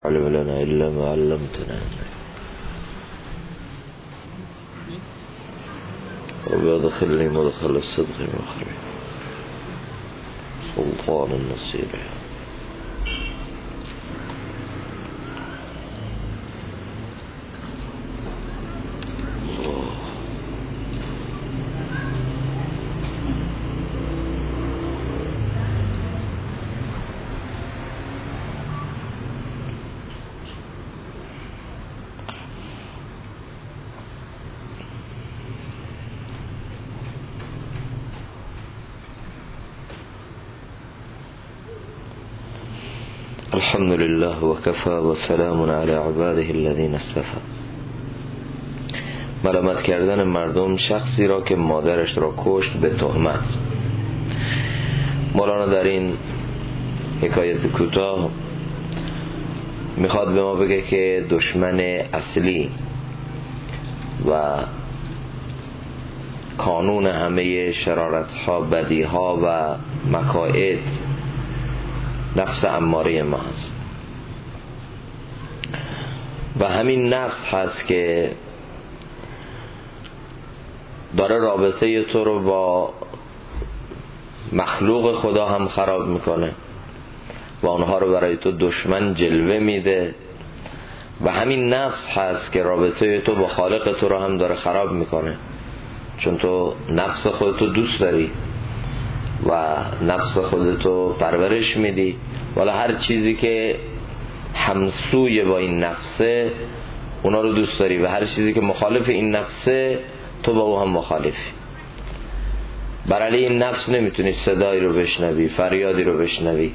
علم لنا إلا ما علمتنا وبأدخلني مدخل الصدق مخرج سلطان النصير. الحمد لله وكفى وسلام على عباده الذين اصطفى. ملامت کردن مردم شخصی را که مادرش را کشت به تهمت. مولانا در این حکایت کوتاه میخواد به ما بگه که دشمن اصلی و کانون همه شرارت‌ها، بدیها و مکائد نفس اماره ما هست و همین نفس هست که داره رابطه تو رو با مخلوق خدا هم خراب میکنه و اونها رو برای تو دشمن جلوه میده و همین نفس هست که رابطه تو با خالق تو رو هم داره خراب میکنه، چون تو نفس خودتو دوست داری و نفس خودتو پرورش میدی، ولی هر چیزی که همسوی با این نفسه اونا رو دوست داری و هر چیزی که مخالف این نفسه تو با او هم مخالفی. بر علیه این نفس نمیتونی صدایی رو بشنوی، فریادی رو بشنوی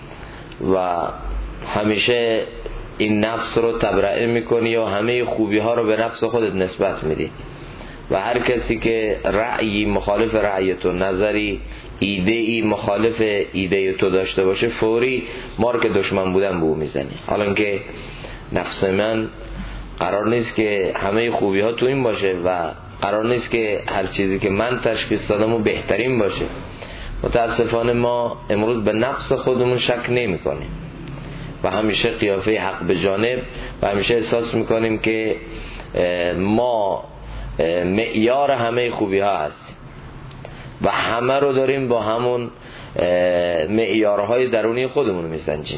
و همیشه این نفس رو تبرئه میکنی و همه خوبی ها رو به نفس خودت نسبت میدی و هر کسی که رأیی مخالف رأی تو، نظری، ایده‌ای مخالف ایده تو داشته باشه، فوری مارک دشمن بودن به او میزنی. حالا که نفس من قرار نیست که همه خوبی ها تو این باشه و قرار نیست که هر چیزی که من تشخیص دادم و بهترین باشه. متاسفانه ما امروز به نفس خودمون شک نمی کنیم و همیشه قیافه حق به جانب و همیشه احساس میکنیم که ما معیار همه خوبی ها هستیم و همه رو داریم با همون معیارهای درونی خودمون میسنجیم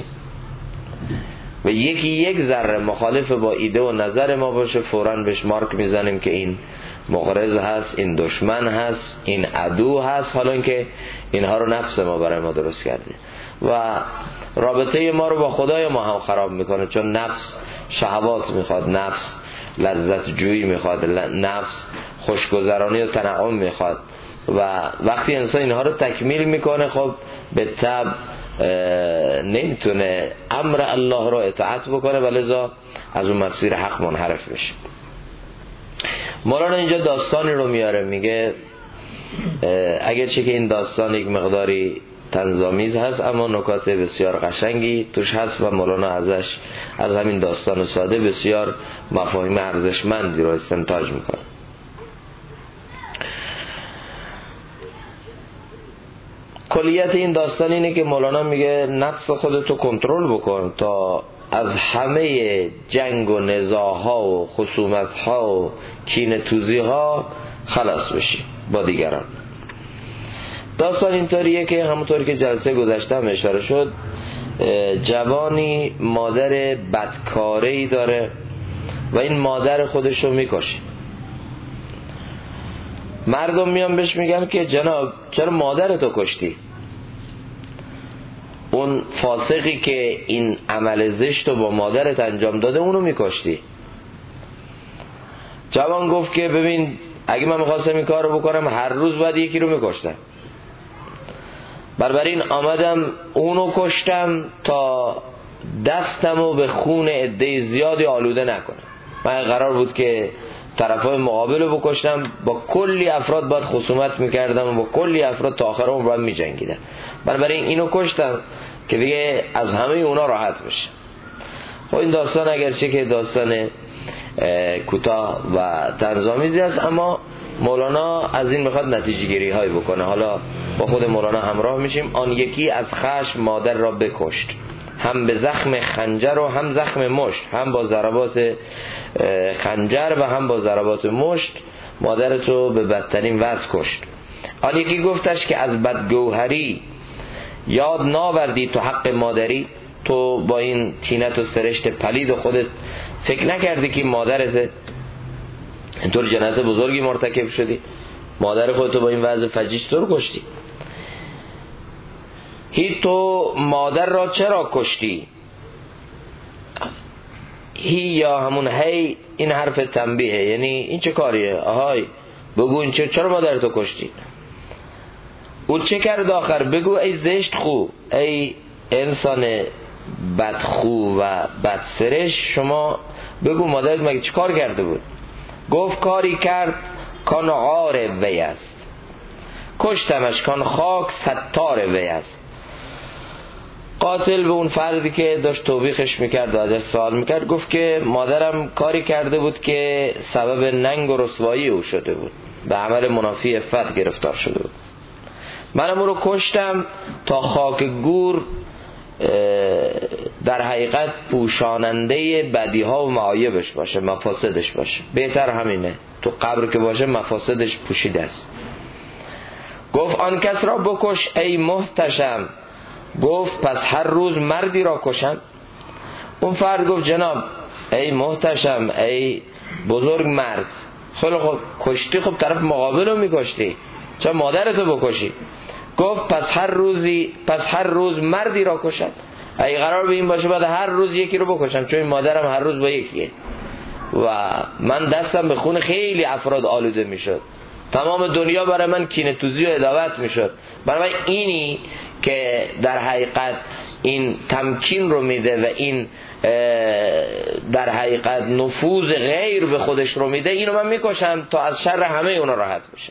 و یکی یک ذره مخالف با ایده و نظر ما باشه فوراً بهش مارک میزنیم که این مغرض هست، این دشمن هست، این عدو هست، حالا اینکه اینها رو نفس ما برای ما درست کرده و رابطه ما رو با خدای ما هم خراب میکنه، چون نفس شهوات میخواد، نفس لذت جویی میخواد، نفس خوشگذرانی و تنعم میخواد و وقتی انسان اینها رو تکمیل میکنه خب به طبع نمیتونه امر الله رو اطاعت بکنه و لذا از اون مسیر حق منحرف بشه. مولانا اینجا داستانی رو میاره، میگه اگرچه که این داستان یک مقداری طنزآمیز هست اما نکات بسیار قشنگی توش هست و مولانا ازش، از همین داستان ساده، بسیار مفاهیم ارزشمندی رو استنتاج میکنه. کلیت این داستان اینه که مولانا میگه نفس خودتو کنترل بکن تا از همه جنگ و نزاع‌ها و خصومت‌ها و کینه‌توزی‌ها خلاص بشی با دیگران. داستان اینطوریه که همونطوری که جلسه گذشته هم اشاره شد، جوانی مادر بدکاره‌ای داره و این مادر خودش رو میکشه. مردم میان بهش میگن که جناب چرا مادرتو کشتی؟ اون فاسقی که این عمل زشت رو با مادرت انجام داده اونو میکشتی. جوان گفت که ببین اگه من میخواستم این کار رو بکنم هر روز باید یکی رو میکشتم، بنابراین آمدم اونو کشتم تا دستمو به خون عده زیادی آلوده نکنم. من قرار بود که طرفای مقابل رو بکشتم، با کلی افراد باید خصومت میکردم و با کلی افراد تا آخر عمر باید میجنگیدم، بنابراین اینو کشتم که دیگه از همه اونا راحت بشه. خب این داستان اگرچه که داستان کوتاه و طنزآمیزی است اما مولانا از این میخواد نتیجه گیری های بکنه. حالا با خود مولانا همراه میشیم. آن یکی از خشم مادر را بکشت، هم به زخم خنجر و هم زخم مشت، هم با ضربات خنجر و هم با ضربات مشت مادرتو به بدترین وضع کشت. آن یکی گفتش که از بدگوهری یاد ناوردی تو حق مادری؟ تو با این طینت و سرشت پلید خودت فکر نکردی که مادرت اینطور جنایت بزرگی مرتکب شدی؟ مادر خودتو با این وضع فجیع طور کشتی. هی تو مادر را چرا کشتی؟ هی یا همون هی این حرف تنبیه، یعنی این چه کاریه؟ آهای بگو این چرا مادر تو کشتی؟ او چه کرد آخر؟ بگو ای زشت خو، ای انسان بدخو و بدسرش، شما بگو مادرت مگه چه کار کرده بود؟ گفت کاری کرد کان عار وی است، کشتمش کان خاک ستار وی است. قاتل به اون فردی که داشت توبیخش میکرد و ازش سوال میکرد گفت که مادرم کاری کرده بود که سبب ننگ و رسوایی او شده بود، به عمل منافی عفت گرفتار شده بود. منم او رو کشتم تا خاک گور در حقیقت پوشاننده بدیها و معایبش باشه، مفاسدش باشه. بهتر همینه، تو قبر که باشه مفاسدش پوشیده است. گفت آن کس را بکش ای محتشم، گفت پس هر روز مردی را کشم. اون فرد گفت جناب ای محتشم، ای بزرگ مرد، خیلی خب کشتی، خب طرف مقابل رو میکشتی، چرا مادرتو بکشی؟ گفت پس هر روز مردی را کشم. اگه قرار به این باشه بعد هر روز یکی رو بکشم، چون این مادرم هر روز با یکیه و من دستم به خون خیلی افراد آلوده میشد، تمام دنیا برای من کینه توزی و عداوت میشد. برای من اینی که در حقیقت این تمکین رو میده و این در حقیقت نفوذ غیر به خودش رو میده، اینو من میکشم تا از شر همه اونا راحت بشه.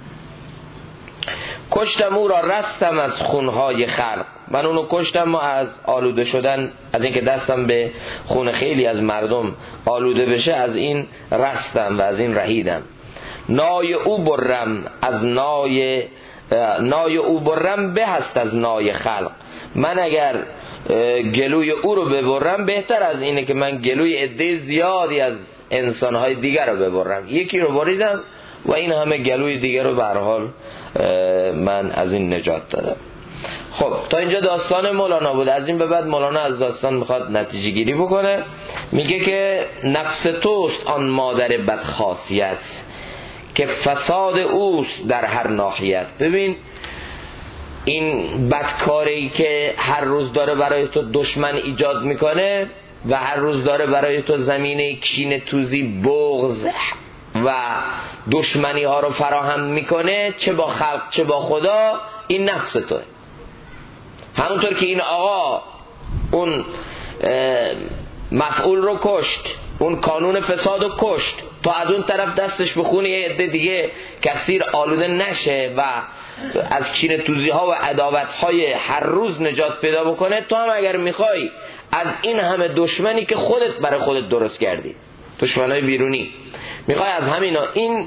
کشتم او را رستم از خونهای خلق، من اونو کشتم و از آلوده شدن، از اینکه دستم به خون خیلی از مردم آلوده بشه، از این رستم و از این رهیدم. نای او برم از نای او برم به هست از نای خلق، من اگر گلوی او رو ببرم بهتر از اینه که من گلوی عده زیادی از انسانهای دیگر رو ببرم. یکی رو بریدم و این همه گلوی دیگر رو به هر حال من از این نجات دادم. خب تا اینجا داستان مولانا بود. از این به بعد مولانا از داستان میخواد نتیجه گیری بکنه. میگه که نفس توست آن مادر بدخاصیت، که فساد اوست در هر ناحیت. ببین این بدکاری که هر روز داره برای تو دشمن ایجاد میکنه و هر روز داره برای تو زمینه کینه توزی، بغض و دشمنی ها رو فراهم میکنه، چه با خلق چه با خدا، این نفس توه. همونطور که این آقا اون مفعول رو کشت، اون کانون فساد رو کشت تا از اون طرف دستش بخونه یه عده دیگه کثیر آلوده نشه و از کینه توزی ها و عداوت های هر روز نجات پیدا بکنه، تو هم اگر میخوای از این همه دشمنی که خودت برای خودت درست کردی، دشمنای بیرونی، میخوای از همینا، این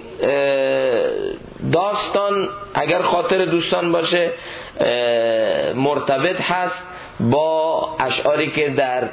داستان اگر خاطر دوستان باشه مرتبط هست با اشعاری که در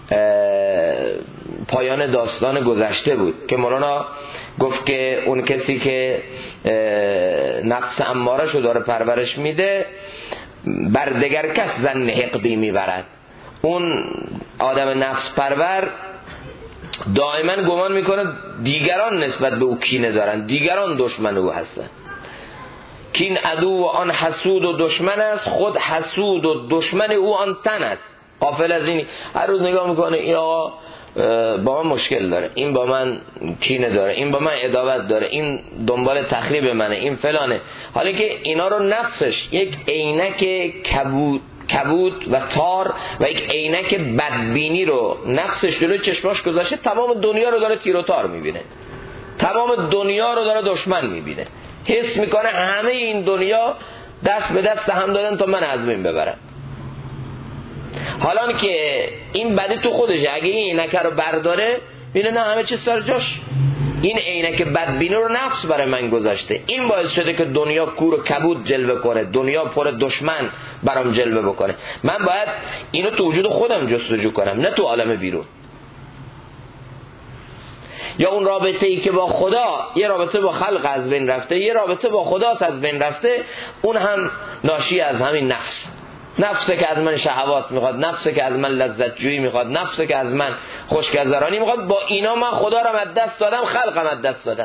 پایان داستان گذشته بود که مولانا گفت که اون کسی که نفس امارش رو داره پرورش میده بر دگر کس ظن حقدی میبرد. اون آدم نفس پرور دائما گمان میکنه دیگران نسبت به او کینه دارن، دیگران دشمن او هستن. کین عدو و آن حسود و دشمن است، خود حسود و دشمن او آن تن است. غافل از این، هر روز نگاه میکنه این آقا با من مشکل داره، این با من کینه داره، این با من عداوت داره، این دنبال تخریب منه، این فلانه. حالا که اینا رو نفسش یک عینک کبود و تار و یک عینک بدبینی رو نفسش جلوی چشماش گذاشته، تمام دنیا رو داره تیر و تار میبینه، تمام دنیا رو داره دشمن میبینه، حس میکنه همه این دنیا دست به دست هم دادن تا من از بین ببرم. حالا که این بدی تو خودشه، اگه این عینک رو برداره بینه نه همه چیز سر جاش، این عینک بدبینی رو نفس برای من گذاشته، این باعث شده که دنیا کور و کبود جلوه کنه، دنیا پر دشمن برام جلوه بکنه. من باید اینو تو وجود خودم جستجو کنم، نه تو عالم بیرون. یا اون رابطه ای که با خدا، یه رابطه با خلق از بین رفته، یه رابطه با خداست از بین رفته، اون هم ناشی از همین نفسه که از من شهوات میخواد، نفسه که از من لذت جویی میخواد، نفسه که از من خوشگذرانی میخواد. با اینا من خدا رو از دست دادم، خلقم از دست دادم.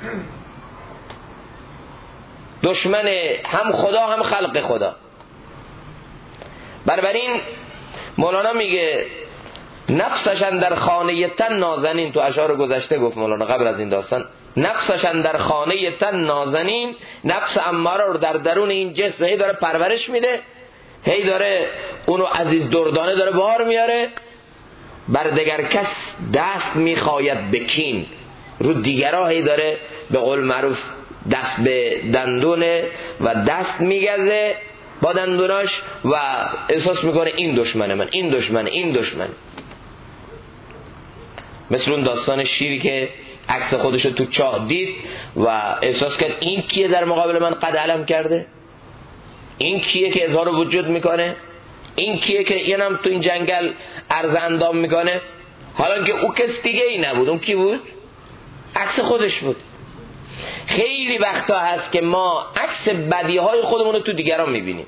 دشمن هم خدا هم خلق خدا. بنابراین مولانا میگه نفسش اندر خانه تن نازنین، تو اشعار گذشته گفت مولانا قبل از این داستان، نفسش اندر خانه تن نازنین، نفس اماره رو در درون این جسم هی داره پرورش میده، هی داره اونو عزیز دردانه داره بار میاره. بر دگر کس دست میخواید بکین، رو دیگرها هی داره به قول معروف دست به دندونه و دست میگزه با دندوناش و احساس میکنه این دشمن من، این دشمن، این دشمن. مثل اون داستان شیری که عکس خودشو تو چاه دید و احساس کرد این کیه در مقابل من قد علم کرده، این کیه که اظهار وجود میکنه، این کیه که اینم تو این جنگل عرض اندام میکنه، حالا که او کس دیگه ای نبود. اون کی بود؟ عکس خودش بود. خیلی وقتا هست که ما عکس بدیهای خودمون رو تو دیگران میبینیم.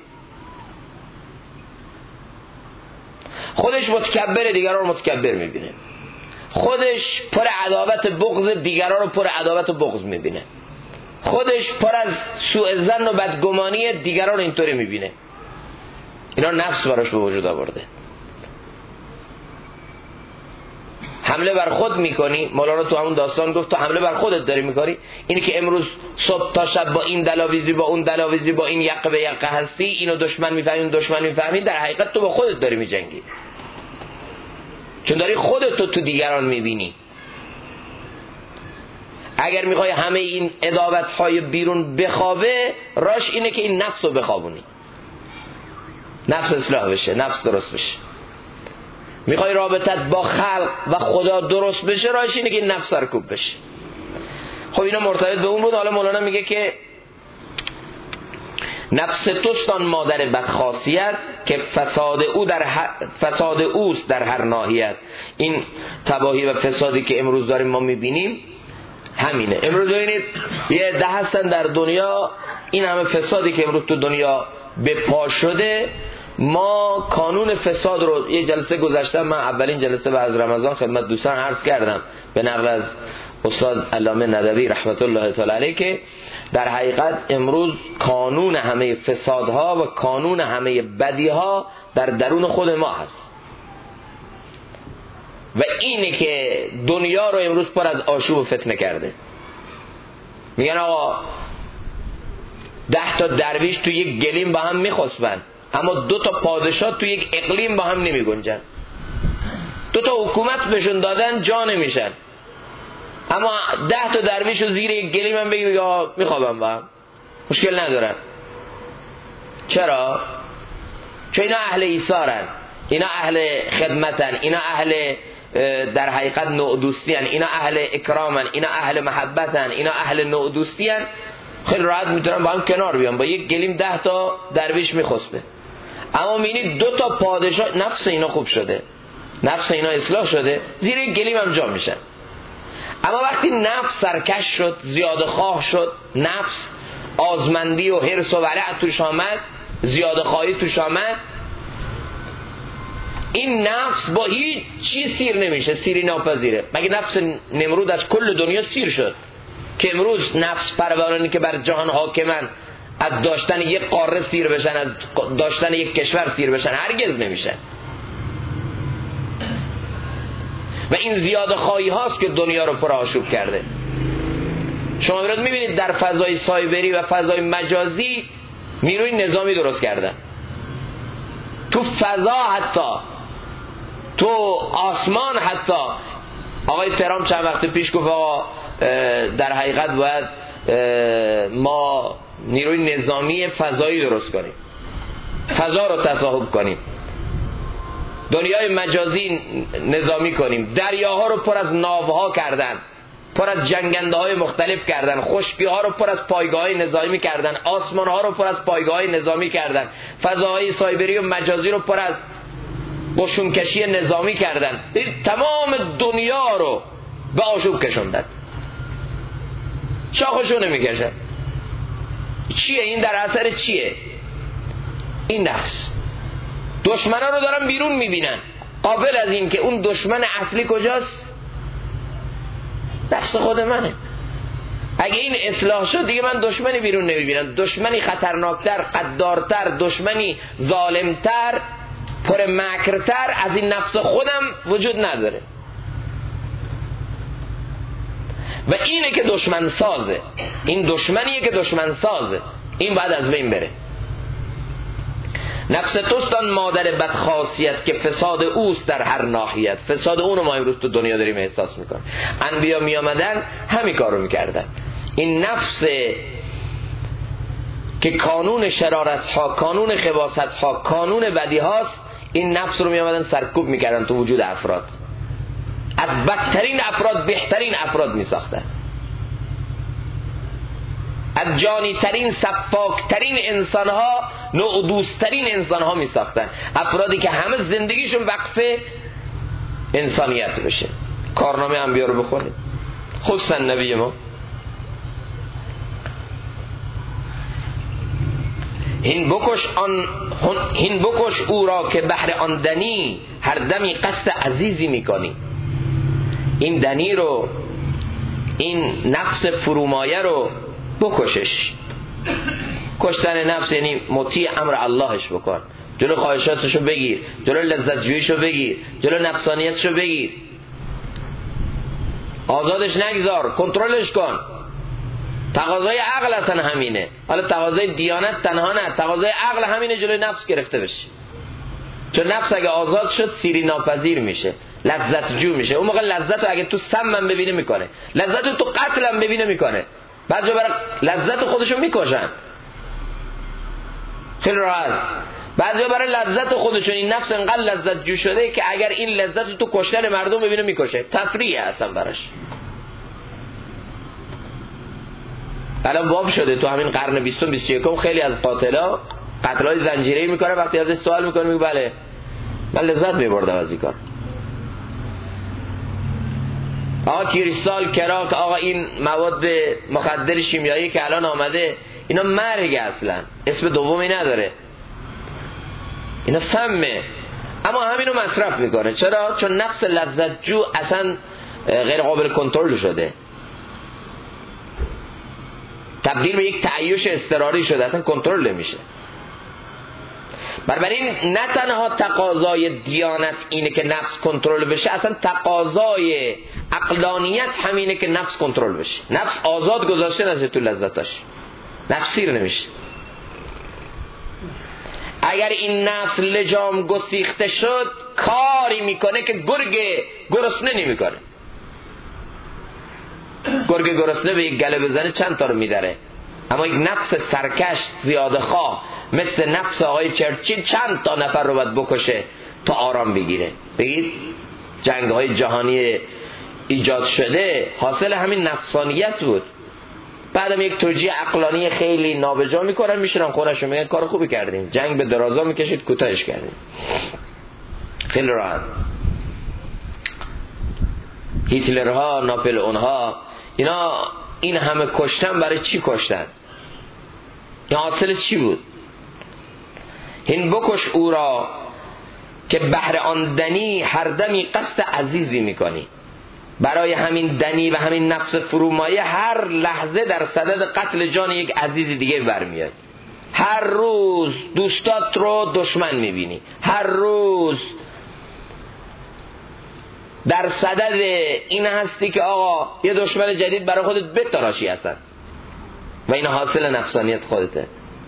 خودش متکبر، دیگران رو متکبر میبینه. خودش پر عداوت بغض، دیگران رو پر عداوت و بغض میبینه. خودش پر از سوء ظن و بدگمانی، دیگران رو اینطوری میبینه. اینا نفس براش به وجود آورده. حمله بر خود میکنی، مولانا تو همون داستان گفت تو حمله بر خودت داری میکنی. اینی که امروز صبح تا شب با این دلاویزی با اون دلاویزی با این یقه به یقه هستی، اینو دشمن میفهمی اون دشمن میفهمی، در حقیقت تو با خودت داری میجنگی، چون داری خودت تو دیگران میبینی. اگر میخوای همه این عداوت‌های بیرون بخوابه، راش اینه که این نفس رو بخوابونی، نفس اصلاح بشه، نفس درست بشه. میخوای رابطت با خلق و خدا درست بشه، راش اینه که این نفس سرکوب بشه. خب اینا مرتبط به اون بود. حالا مولانا میگه که نفس توستان مادر بدخاصیت، که فساد اوست در هر ناحیت. این تباهی و فسادی که امروز داریم ما میبینیم همینه. امروز ببینید یه ده هستن در دنیا، این همه فسادی که امروز تو دنیا به پا شده، ما کانون فساد رو یه جلسه گذاشتم، من اولین جلسه بعد از رمضان خدمت دوستان عرض کردم به نقل از استاد علامه ندوی رحمت الله تعالی علیه، که در حقیقت امروز کانون همه فسادها و کانون همه بدیها در درون خود ما هست و اینه که دنیا رو امروز پر از آشوب و فتنه کرده. میگن آقا 10 تا درویش تو یک گلیم با هم میخسبن، اما 2 تا پادشاه تو یک اقلیم با هم نمی گنجن. 2 تا حکومت بهشون دادن جا نمیشن، اما 10 تا درویش رو زیر یک گلیم هم بگی میخوابن با هم، مشکل ندارن. چرا؟ چون اینا اهل ایثارن، اینا اهل خدمتن، اینا اهل در حقیقت نوع دوستیان، اینا اهل اکرامن، اینا اهل محبتن، اینا اهل نوع دوستیان. خیلی راحت میتونن با هم کنار بیان، با یک گلیم 10 تا درویش میخسبه. اما میبینید 2 تا پادشاه، نفس اینا خوب شده، نفس اینا اصلاح شده، زیر یک گلیم هم جا میشن. اما وقتی نفس سرکش شد، زیاده خواه شد، نفس آزمندی و حرص و ورع توش آمد، زیاده خواهی توش آمد، این نفس با هیچ چیز سیر نمیشه، سیری ناپذیره. مگه نفس نمرود از کل دنیا سیر شد که امروز نفس پرورانی که بر جهان حاکمن از داشتن یک قاره سیر بشن، از داشتن یک کشور سیر بشن؟ هرگز نمیشن. و این زیاده خواهی هاست که دنیا رو پر آشوب کرده. شما برات میبینید در فضای سایبری و فضای مجازی نیروی نظامی درست کردن، تو فضا حتی تو آسمان حتی. آقای ترامپ چند وقت پیش گفت آقا در حقیقت باید ما نیروی نظامی فضایی درست کنیم، فضا رو تصاحب کنیم، دنیای مجازی نظامی کنیم. دریاها رو پر از ناوها کردن، پر از جنگنده های مختلف کردن، خشکی ها رو پر از پایگاه های نظامی کردن، آسمان ها رو پر از پایگاه های نظامی کردن، فضاهای سایبری و مجازی رو پر از قشونکشی نظامی کردن، تمام دنیا رو به آشوب کشوندن، شاخشو نمیکشن. چیه این؟ در اثر چیه؟ این نفس. دشمنا رو دارن بیرون میبینن، قابل از این که اون دشمن اصلی کجاست؟ نفس خود منه. اگه این اصلاح شد دیگه من دشمنی بیرون نمیبینم، دشمنی خطرناکتر، قدارتر، دشمنی ظالمتر، پر مکرتر از این نفس خودم وجود نداره. و اینه که دشمن سازه، این دشمنیه که دشمن سازه، این باید از بین بره. نفس توست آن مادر بدخاصیت که فساد اوست در هر ناحیت. فساد اون رو ما امروز تو دنیا داریم احساس میکنیم. انبیا می آمدن همین کارو میکردن. این نفس که کانون شرارت ها، کانون خباثت ها، کانون بدی هاست، این نفس رو می آمدن سرکوب میکردن تو وجود افراد. از بدترین افراد بهترین افراد می ساختن، از جانی ترین صفاک ترین انسان ها نوع دوست ترین انسان ها می ساختن. افرادی که همه زندگیشون وقف انسانیت بشه. کارنامه انبیا رو بخونید، خصوصا نبی ما. هین بکش او را که بهر آن دنی هر دمی قصد عزیزی میکنی. این دنی رو، این نفس فرومایه رو بکشش. کشتن نفس یعنی مطیع امر اللهش بکن، جلو خواهشاتشو بگیر، جلو لذت جوییشو بگیر، جلو نفسانیتشو بگیر، آزادش نگذار، کنترلش کن. تقاضای عقل اصلا همینه. حالا تقاضای دیانت تنها نه، تقاضای عقل همینه، جلوی نفس گرفته بشه. چون نفس اگه آزاد شد سیری ناپذیر میشه، لذت جو میشه. اون موقع لذت رو اگه تو سمم ببینه میکنه، لذت رو تو قتلم ببینه میکنه. بعضی برای لذت خودشون میکشن، خیلی راحت. بعضی برای لذت خودشون، این نفس انقدر لذت جو شده که اگر این لذت رو تو کشتن مردم ببینه میکشه. تفریحه اصلا براش. الان باب شده تو همین قرن 20 21 خیلی از قتلای زنجیره‌ای میکنه. وقتی ازش سوال میکنه میگه بله من لذت میبردم از این کار. آقا کریستال، کراک، آقا این مواد مخدر شیمیایی که الان آمده، اینا مرگ اصلا، اسم دومی نداره، اینا سمه، اما همینو مصرف میکنه. چرا؟ چون نفس لذت جو اصلا غیر قابل کنترل شده، تبدیل به یک تعیش اضطراری شده، اصلا کنترل نمیشه. بنابراین نه تنها تقاضای دیانت اینه که نفس کنترل بشه، اصلا تقاضای عقلانیت همینه که نفس کنترل بشه. نفس آزاد گذاشته نشه تو لذتاش، نفس سیر نمیشه. اگر این نفس لجام گسیخته شد کاری میکنه که گرگ گرسنه نمیکنه. گرگ گرسنه به یک گله بزنه چند تا رو میدره، اما یک نفس سرکش زیاده خواه مثل نفس آقای چرچیل چند تا نفر رو باید بکشه تا آرام بگیره. بگید جنگ های جهانی ایجاد شده حاصل همین نفسانیت بود. بعدم یک توجیه عقلانی خیلی نابجا میکنن، میشنن خونشون میگن کار خوبی کردیم، جنگ به درازا میکشید کوتاهش کردیم. خیلی راحت. هیتلرها، ناپلئونها، اینا این همه کشتن برای چی کشتن؟ این حاصل چی بود؟ هین بکش او را که بهر آن دنی هر دمی قصد عزیزی میکنی. برای همین دنی و همین نفس فرومایه هر لحظه در صدد قتل جان یک عزیز دیگه برمیاد. هر روز دوستات رو دشمن میبینی، هر روز در صدد این هستی که آقا یه دشمن جدید برای خودت بتراشی اصلا، و این حاصل نفسانیت خودته.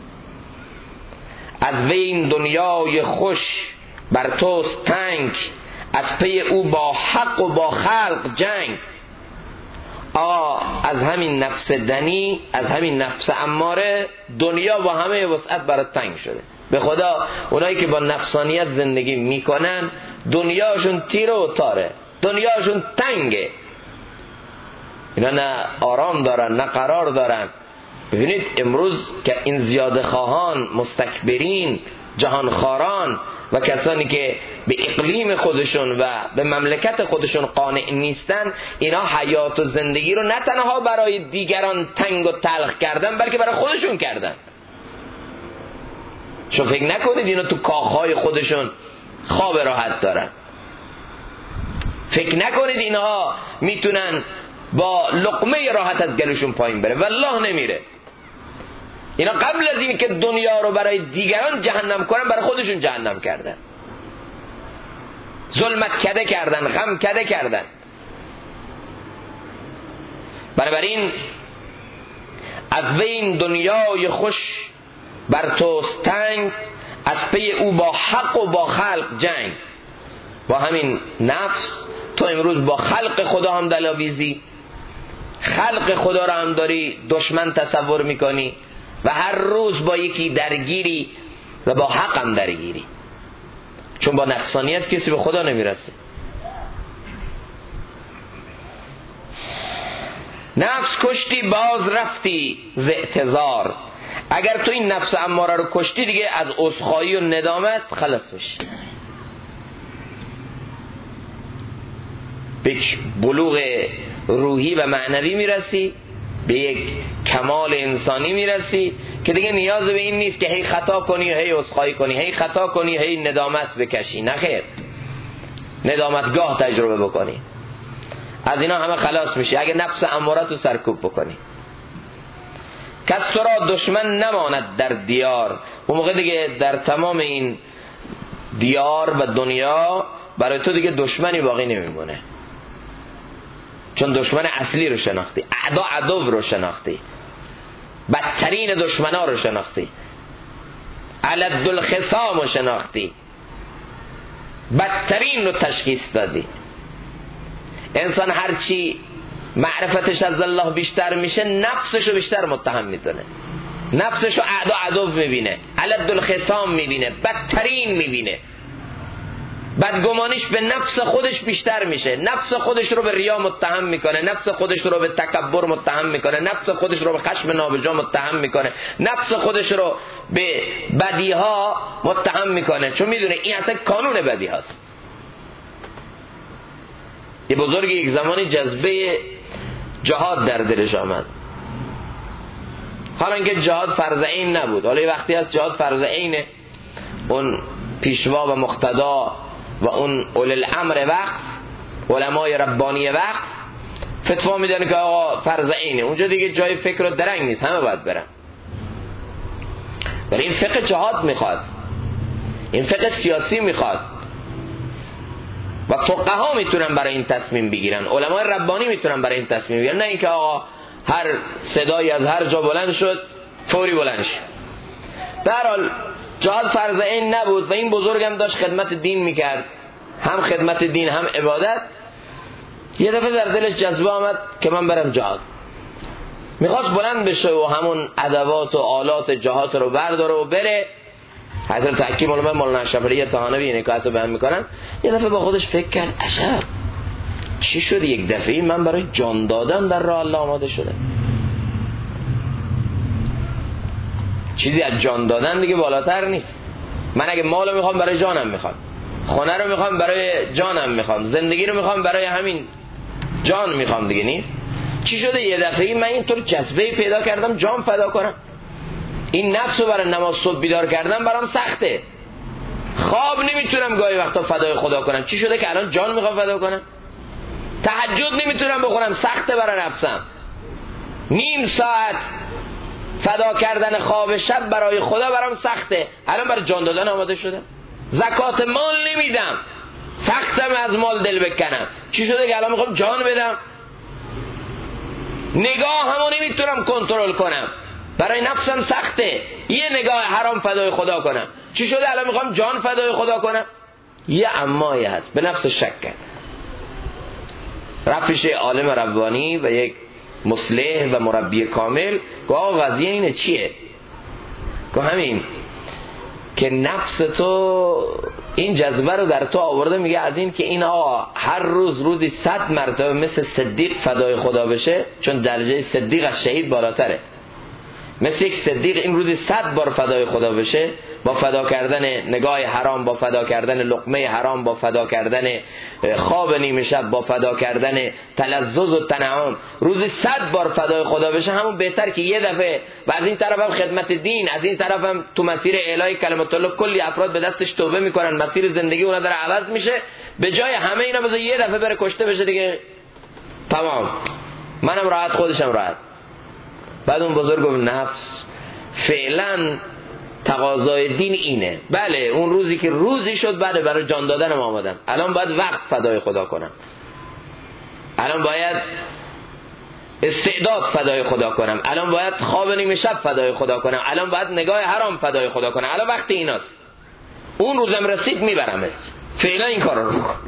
از وی این دنیای خوش بر توست تنگ، از پی او با حق و با خلق جنگ. آقا از همین نفس دنی، از همین نفس اماره، دنیا با همه وسعت برات تنگ شده. به خدا اونایی که با نفسانیت زندگی میکنن دنیاشون تیره و تاره، دنیاشون تنگه. اینا نه آرام دارن نه قرار دارن. ببینید امروز که این زیاده خواهان، مستکبرین، جهانخواران و کسانی که به اقلیم خودشون و به مملکت خودشون قانع نیستن، اینا حیات و زندگی رو نه تنها برای دیگران تنگ و تلخ کردن بلکه برای خودشون کردن. شما فکر نکنید اینا تو کاخهای خودشون خواب راحت دارن. فکر نکنید اینها میتونن با لقمه راحت از گلوشون پایین بره، والله نمیره. اینا قبل از این که دنیا رو برای دیگران جهنم کنن، برای خودشون جهنم کردن، ظلمت کده کردن، غم کده کردن. بنابراین از بین دنیای خوش بر توست تنگ، از پی او با حق و با خلق جنگ. با همین نفس تو امروز با خلق خدا هم دلاویزی، خلق خدا را هم داری دشمن تصور میکنی و هر روز با یکی درگیری و با حق هم درگیری، چون با نفسانیت کسی به خدا نمیرسه. نفس کشتی باز رفتی ز اعتذار. اگر تو این نفس اماره رو کشتی دیگه از عذرخواهی و ندامت خلاص میشی، به بلوغ روحی و معنوی میرسی، به یک کمال انسانی میرسی که دیگه نیاز به این نیست که هی خطا کنی و هی عذرخواهی کنی، هی خطا کنی هی ندامت بکشی. نه خیر، ندامتگاه تجربه بکنی، از اینا همه خلاص میشی اگه نفس امارت رو سرکوب بکنی. کس تو را دشمن نماند در دیار. اون موقع دیگه در تمام این دیار و دنیا برای تو دیگه دشمنی باقی نمیمونه، چون دشمن اصلی رو شناختی، اعدا عدو رو شناختی، بدترین دشمنا رو شناختی، علد الخصام رو شناختی، بدترین رو تشخیص دادی. انسان هرچی معرفتش از الله بیشتر میشه، نفسشو بیشتر متهم میدونه، نفسشو اعدا عدو میبینه، علد الخصام میبینه، بدترین میبینه، بدگمانیش به نفس خودش بیشتر میشه، نفس خودش رو به ریا متهم میکنه، نفس خودش رو به تکبر متهم میکنه، نفس خودش رو به خشم نابجا متهم میکنه، نفس خودش رو به بدیها متهم میکنه، چون میدونه این اصلا کانون بدی هست. یه بزرگ یک زمانی جذبه جهاد در دلش آمد، حالا اینکه جهاد فرض عین نبود، حالا یه وقتی هست جهاد فرض عینه، اون پیشوا و مقتدا و اون اول الامر وقت، علمای ربانی وقت فتوا میدن که آقا فرض عینه، اونجا دیگه جای فکر و درنگ نیست، همه باید برن. ولی این فقه جهاد میخواد، این فقه سیاسی میخواد و فقها میتونن برای این تصمیم بگیرن، علمای ربانی میتونن برای این تصمیم بگیرن، نه اینکه آقا هر صدایی از هر جا بلند شد فوری بلند شد. به هر حال جهاد فرض عین نبود و این بزرگم داشت خدمت دین میکرد، هم خدمت دین هم عبادت. یه دفعه در دلش جذبه آمد که من برم جهاد، میخواست بلند بشه و همون ادوات و آلات جهاد رو برداره و بره. حضرت حکیم علماء مولانا شفری طحانوی این حکایت رو بیان میکنن. یه دفعه با خودش فکر کرد عجب چی شد یک دفعه من برای جان دادن در راه الله آماده شده. چیزی از جان دادن دیگه بالاتر نیست. من اگه مال رو میخوام برای جانم میخوام، خانه رو میخوام برای جانم میخوام، زندگی رو میخوام برای همین جان میخوام، دیگه نیست. چی شده یه دفعه من اینطور جذبه پیدا کردم جان فدا کنم؟ این نفس رو برای نماز صبح بیدار کردم برام سخته، خواب نمیتونم گاهی وقتا فدای خدا کنم. چی شده که الان جان میخوام فدا کنم؟ تهجد نمیتونم بخونم، سخته برای نفسم. نیم ساعت فدا کردن خواب شب برای خدا برام سخته، الان برای جان دادن آماده شدم. زکات مال نمیدم، سختم از مال دل بکنم. چی شده که الان میخوام جان بدم؟ نگاه همو نمیتونم کنترل کنم، برای نفسم سخته یه نگاه حرام فدای خدا کنم. چی شده الان میخوام جان فدای خدا کنم؟ یه امایی هست، به نفس شک کرد. رفتش عالم ربانی و یک مصلح و مربی کامل، گفت آقا قضیه اینه چیه؟ گفت همین که نفس تو این جذبه رو در تو آورده، میگه از این که این هر روزی 100 مرتبه مثل صدیق فدای خدا بشه، چون درجه صدیق از شهید بالاتره، مثل یک صدیق این روزی 100 بار فدای خدا بشه، با فدا کردن نگاه حرام، با فدا کردن لقمه حرام، با فدا کردن خواب نیمه شب، با فدا کردن تلذذ و تنعم، روزی 100 بار فدای خدا بشه، همون بهتر که یه دفعه و از این طرف هم خدمت دین، از این طرف هم تو مسیر اعلای کلمت الله کلی افراد به دستش توبه میکنن، مسیر زندگی اونا داره عوض میشه، به جای همه اینا بذار یه دفعه بره کشته بشه دیگه تمام، منم راحت خودشم راحت. بعد اون بزرگ گفت نفس فعلا تقاضای دین اینه، بله اون روزی که روزی شد بله برای جان دادنم آمدم، الان باید وقت فدای خدا کنم، الان باید استعداد فدای خدا کنم، الان باید خواب نیمه شب فدای خدا کنم، الان باید نگاه حرام فدای خدا کنم، الان وقت ایناست، اون روزم رسید میبرمت، فعلا این کارا رو بکن.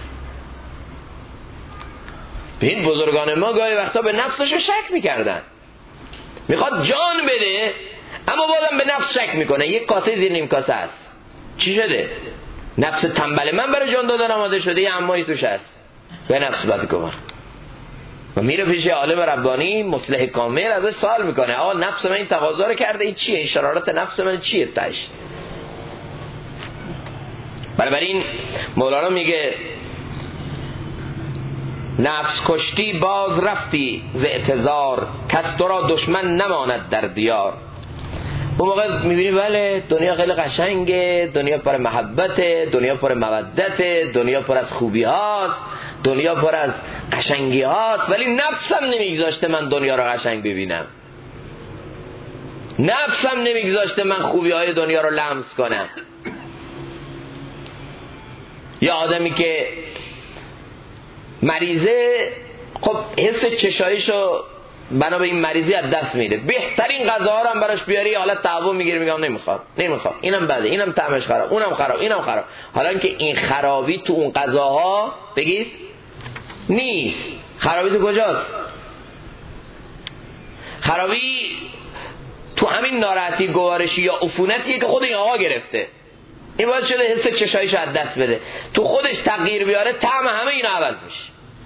این بزرگان ما گاهی وقتا به نفسشو شک میکردن، میخواد جان بده اما بازم به نفس شک میکنه، یک کاسه زیر نیم کاسه است. چی شده؟ نفس تنبل من برای جان دادن آماده شده، یه عمایی توش هست، به نفس بد کن و میره پیش عالم ربانی مصلح کامل، ازش سوال میکنه نفس من این تقاضا رو کرده، این چیه؟ این شرارت نفس من چیه تاش؟ بنابراین مولانا میگه نفس کشتی باز رفتی ز اعتذار، کس تو را دشمن نماند در دیار. اون موقع میبینی بله دنیا خیلی قشنگه، دنیا پر محبته، دنیا پر مودته، دنیا پر از خوبی هاست، دنیا پر از قشنگی هاست، ولی نفسم نمیگذاشته من دنیا را قشنگ ببینم، نفسم نمیگذاشته من خوبی های دنیا رو لمس کنم. یا آدمی که مریضه، خب حس چشایشو بنا به این مریضی از دست میده، بهترین غذاها رو هم براش بیاری حالت تعاون میگیره، میگم نمیخوام، اینم بده، اینم طعمش خراب، اونم خراب، اینم خراب. حالا اینکه این خرابی تو اون غذاها بگید نیست، خرابی تو کجاست؟ خرابی تو همین ناراحتی گوارشی یا عفونتیه که خود این آقا گرفته، این باید شده حس چشایشو از دست بده، تو خودش تغییر بیاره طعم همه اینا عوض میشه.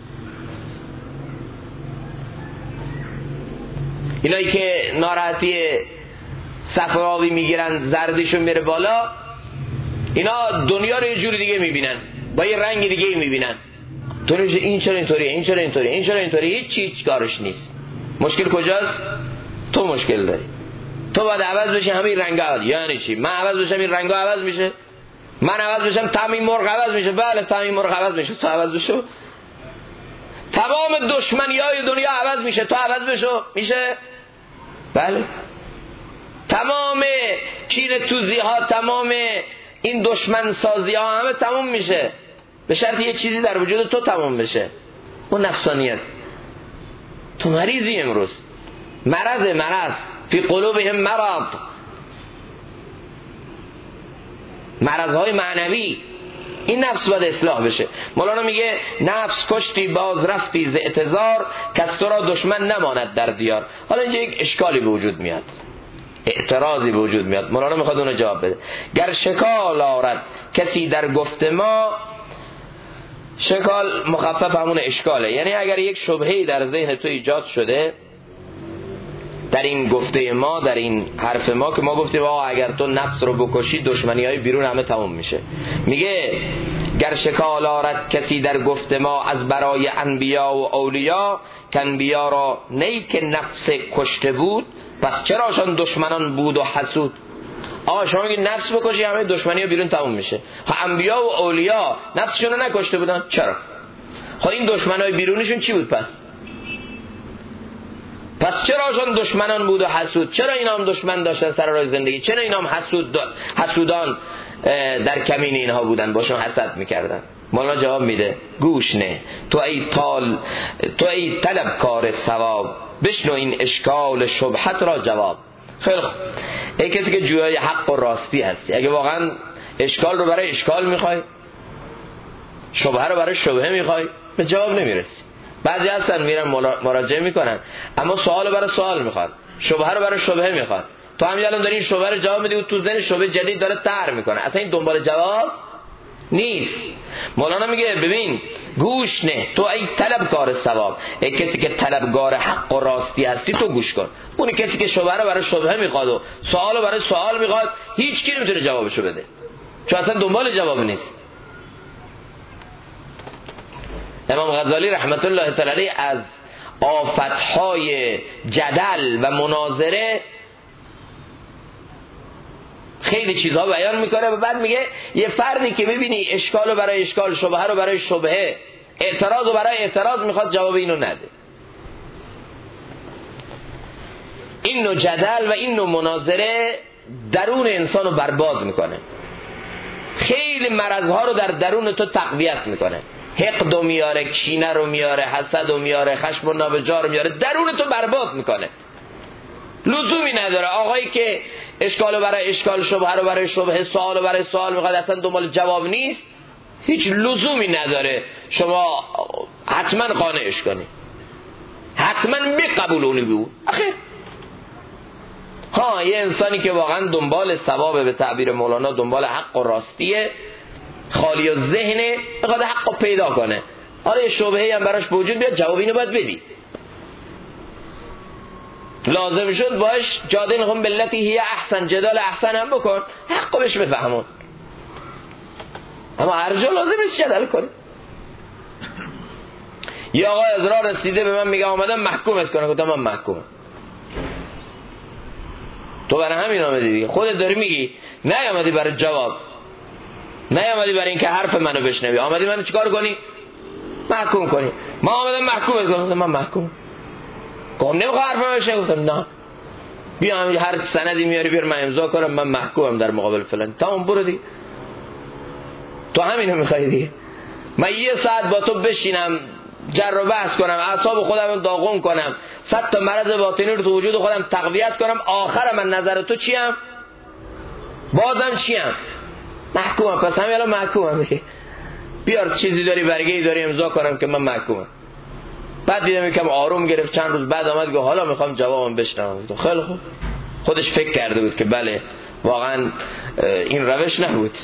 اینایی که ناراحتی صفراوی میگیرن زردشون میره بالا، اینا دنیا رو یه جوری دیگه میبینن، با یه رنگ دیگه میبینن، تو میشه این چرا اینطوریه، این چرا اینطوریه، این چرا اینطوریه، هیچ کارش نیست. مشکل کجاست؟ تو مشکل داری، تو باید عوض بشی همین رنگا عوض. یعنی چی؟ من عوض بشم این رنگا عوض میشه؟ من عوض بشم طعم این مرغ عوض میشه؟ بله طعم این مرغ عوض میشه، تو عوض بشو. تمام دشمنیای دنیا عوض میشه، تو عوض بشو، میشه؟ بله. تمام چین توزی ها، تمام این دشمن سازی ها همه تموم میشه، به شرط یه چیزی در وجود تو تموم بشه، اون نفسانیت. تو مریضی امروز، مرض فی قلوبهم مرض، مرضهای معنوی، این نفس باید اصلاح بشه. مولانا میگه نفس کشتی باز رفتی ز اعتذار، کس تو را دشمن نماند در دیار. حالا اینجا یک اشکالی به وجود میاد، اعتراضی به وجود میاد، مولانا میخواد اونو جواب بده. گر شکال آرد کسی در گفت ما، شکال مخفف همون اشکاله، یعنی اگر یک شبهه‌ای در ذهن تو ایجاد شده در این گفته ما، در این حرف ما که ما گفتیم اگر تو نفس رو بکشی دشمنی‌های بیرون همه تموم میشه، میگه گر شکال آرد کسی در گفت ما، از برای انبیا و اولیا، که انبیا را نی که نفس کشته بود، پس چراشان دشمنان بود و حسود. شما میگید نفس بکشی همه دشمنی‌ها بیرون تموم میشه، انبیا و اولیا نفسشون رو نکشته بودن، چرا؟ این دشمنای بیرونیشون چی بود پس چراشان دشمنان بود و حسود؟ چرا اینا هم دشمن داشتن سر راه زندگی؟ چرا اینا هم حسودان در کمین اینها بودن، باشون حسد میکردن؟ مولانا جواب میده گوش نه تو ای طلبکار ثواب، بشنو این اشکال شبهت را جواب. خیلی خوب، ای کسی که جویای حق و راستی هستی، اگه واقعا اشکال رو برای اشکال میخوای، شبهه رو برای شبهه میخوای، به جواب نمیرسی. بعضی هستن میرن مراجعه میکنن اما سوال برای سوال میخوان، شبهه رو برای شبهه میخوان. تو همین الان داری این شبهه رو جواب میدی و تو ذهن شبهه جدید داره طرح میکنه، اصلا این دنبال جواب نیست. مولانا میگه ببین گوش نه تو ای طلبکار ثواب، ای کسی که طلبگار حق و راستی هستی تو گوش کن. اون کسی که شبهه رو برای شبهه میخواد و سوال رو برای سوال میخواد، هیچ کی نمیتونه جوابشو بده، چون اصلا دنبال جواب نیست. امام غزالی رحمت الله تعالی علیه از آفتهای جدل و مناظره خیلی چیزها بیان میکنه و بعد میگه یه فردی که میبینی اشکال رو برای اشکال، شبهه رو برای شبهه، اعتراض رو برای اعتراض میخواد، جواب اینو نده. این نوع جدل و این نوع مناظره درون انسان رو برباد میکنه، خیلی مرضها رو در درون تو تقویت میکنه. حقد رو میاره، کینه رو میاره، حسد رو میاره، خشم و نابجا رو میاره، درون تو برباد میکنه. لزومی نداره. آقایی که اشکال رو برای اشکال، شبهه رو برای شبهه، سوال رو برای سوال میخواد، اصلا دنبال جواب نیست، هیچ لزومی نداره شما حتما قانعش کنی، حتما بقبولونی بیو. آخه یه انسانی که واقعا دنبال ثوابه، به تعبیر مولانا دنبال حق و راستیه، خالی و ذهنه، بخواد حق رو پیدا کنه، آره شبهه‌ای هم براش وجود بیاد، جواب اینو باید بدی. لازم شد باش جادلهم باللتی هی احسن، جدال احسن هم بکن، حق رو بهش بفهمون. اما هر جا لازم نیست جدل کنی. یه آقای از راه رسیده به من میگه آمدم محکومت کنم. گفتم من محکومم. تو برای همین آمدی دیگه، خودت داری میگی، نیامدی برای جواب، نیامدی برای اینکه حرف منو بشنوی، آمدی منو چیکار کنی؟ محکوم کنی. ما آمدم محکومت کنم. من محکوم. گفتم نمیخوام حرف منو بشنوی. گفتم نه، بیا هر سندی میاری بیار من امضا کنم، من محکومم در مقابل فلان. تمام برو دیگه. تو همینو میخوای دیگه. من یه ساعت با تو بشینم جر و بحث کنم، اعصاب خودم داغون کنم، 100 تا مرض باطنی رو تو وجود خودم تقویت کنم، آخر من نظر تو چیم؟ بازم چیم؟ محکومم. پس همین الان محکومم دیگه. بیار چیزی داری، برگه‌ای داری امضا کنم که من محکومم. بعد دیدم یکم آروم گرفت، چند روز بعد آمد گفت حالا میخوام جوابم بشنوم. خیلی خوب. خودش فکر کرده بود که بله واقعا این روش نبود.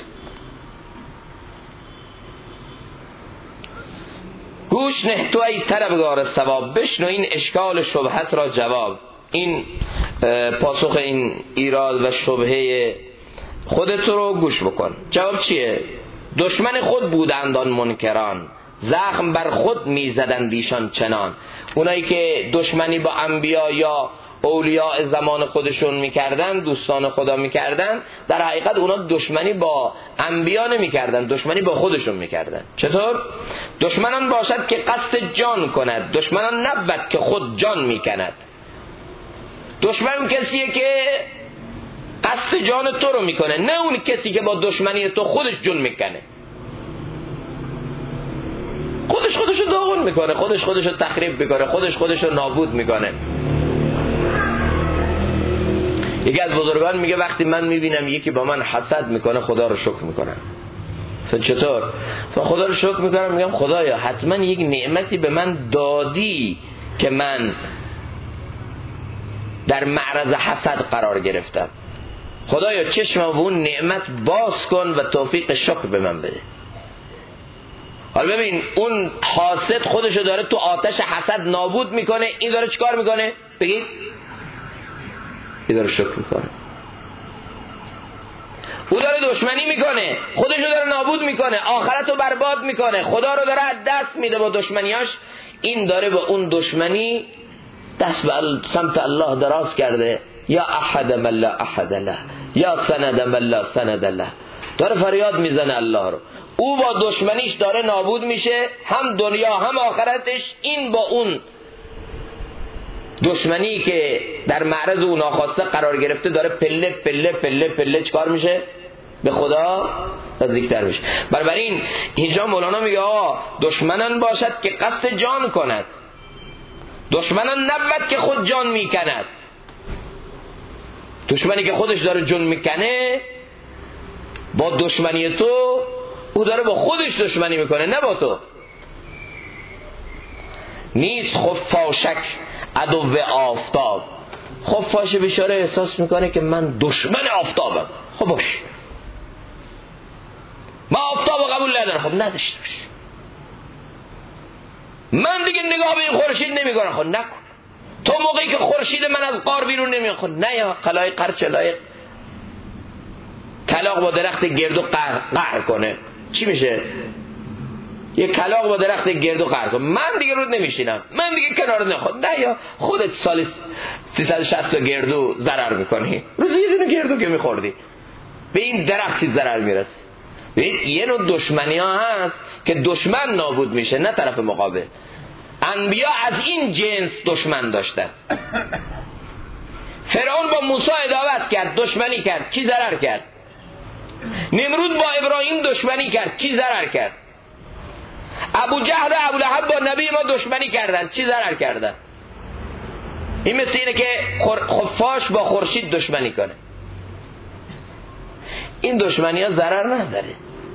گوش نه تو ای طلبگار ثواب، بشنو این اشکال شبهت را جواب. این پاسخ این ایراد و شبهه خودت رو گوش بکن. جواب چیه؟ دشمن خود بودند آن منکران، زخم بر خود میزدند ایشان چنان. اونایی که دشمنی با انبیا یا اولیاء زمان خودشون میکردن، دوستان خدا میکردن، در حقیقت اونا دشمنی با انبیا نمیکردن، دشمنی با خودشون میکردن. چطور؟ دشمنان باشد که قصد جان کند، دشمنان نبود که خود جان میکند. دشمن کسیه که قصد جان تو رو میکنه، نه اون کسی که با دشمنی تو خودش جون میکنه، خودشو داغون میکنه، خودشو تخریب میکنه، خودشو نابود میکنه. یکی از بزرگان میگه وقتی من میبینم یکی با من حسد میکنه خدا رو شکر میکنم. چطور؟ خدا رو شکر میکنم، میگم خدایا حتما یک نعمتی به من دادی که من در معرض حسد قرار گرفتم. خدایا چشمم به اون نعمت باز کن و توفیق شکر به من بده. حالا ببین اون حاسد خودشو داره تو آتش حسد نابود میکنه، این داره چیکار میکنه؟ بگید این داره شکر میکنه. او داره دشمنی میکنه، خودشو داره نابود میکنه، آخرتو برباد میکنه، خدا رو داره از دست میده با دشمنیاش. این داره با اون دشمنی دست به سمت الله دراز کرده. یا احد من لا احد له، یا سند من لا سند له. داره فریاد میزنه الله رو. او با دشمنیش داره نابود میشه، هم دنیا هم آخرتش. این با اون دشمنی که در معرض اون ناخواسته قرار گرفته داره پله پله پله پله چکار میشه؟ به خدا نزدیکتر میشه. بنابراین اینجا مولانا میگه دشمنان باشد که قصد جان کند، دشمنان نبود که خود جان میکند. دشمنی که خودش داره جان میکنه با دشمنی تو، او داره با خودش دشمنی میکنه نه با تو. نیست خفاشک عدو آفتاب. خفاش بیچاره احساس میکنه که من دشمن آفتابم. خب باش، ما آفتاب قبول نداره. خب نداشته باش. من دیگه نگاه به این خورشید نمیکنم. خب نکن. تو موقعی که خورشید من از غار بیرون نمیاد. خب نه یا قلای قرچلای کلاغ با درخت گردو قهر کنه چی میشه؟ یه کلاغ با درخت گردو قهر کنه، من دیگه رود نمیشینم، من دیگه کنار نخواد. نه یا خودت سال 360 گردو ضرر میکنی، روز یه دونه گردو که میخوردی به این درخت چیز ضرر میرسه. یه نوع دشمنی ها هست که دشمن نابود میشه نه طرف مقابل. انبیا از این جنس دشمن داشتن. فرعون با موسی عداوت کرد، دشمنی کرد، چی ضرر کرد؟ نمرود با ابراهیم دشمنی کرد، چی ضرر کرد؟ ابو جهل و ابو لهب با نبی ما دشمنی کردن، چی ضرر کردن؟ این مثل اینه که خفاش با خورشید دشمنی کنه. این دشمنی ها ضرر نداره.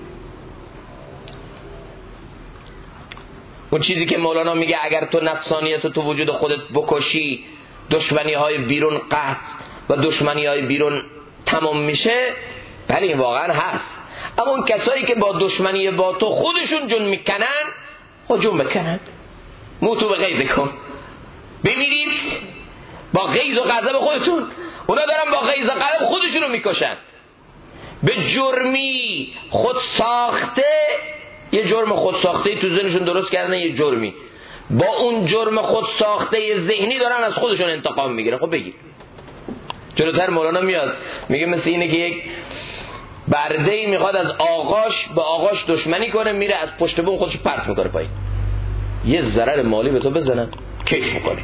اون چیزی که مولانا میگه اگر تو نفسانیت تو وجود خودت بکشی، دشمنی های بیرون قطع و دشمنی های بیرون تمام میشه. بله این واقعا هست. اما اون کسایی که با دشمنی با تو خودشون جون میکنن، خود جون بکنن، موتو به غیظکم، بمیرید با غیظ و غضب خودتون. اونا دارن با غیظ و غضب خودشونو میکشن. به جرمی خود ساخته، یه جرم خود ساخته تو ذهنشون درست کردن، یه جرمی با اون جرم خود ساخته ذهنی دارن از خودشون انتقام میگیرن. خب بگیر. جلوتر مولانا میاد میگه مثل اینه که یک برده‌ای میخواد از آقاش به آقاش دشمنی کنه، میره از پشت بوم خودش پرت میکنه پایین، یه ضرر مالی به تو بزنن کیف میکنی.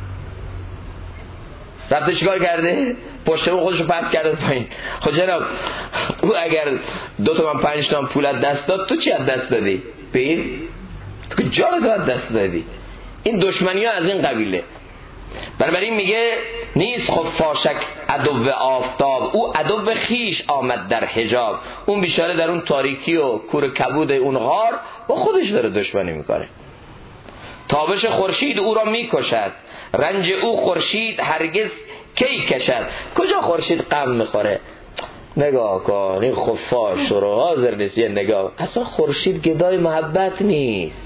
رفته چیکار کرده؟ پشت بوم خودشو پرت کرده پایین. خب جناب او اگر 2 تومن 5 تومن پول از دست داد، تو چی از دست دادی؟ ببین تو جان تو از دست دادی. این دشمنی ها از این قبیله. بنابراین میگه نیست خفاشک عدو آفتاب، او عدو خیش آمد در حجاب. اون بیچاره در اون تاریکی و کور کبود اون غار با خودش داره دشمنی میکنه. تابش خورشید او را میکشد، رنج او خورشید هرگز کی کشد. کجا خورشید غم میخوره؟ نگاه کن این خفاش تو رو حاضر نیست یه نگاه. اصلا خورشید گدای محبت نیست.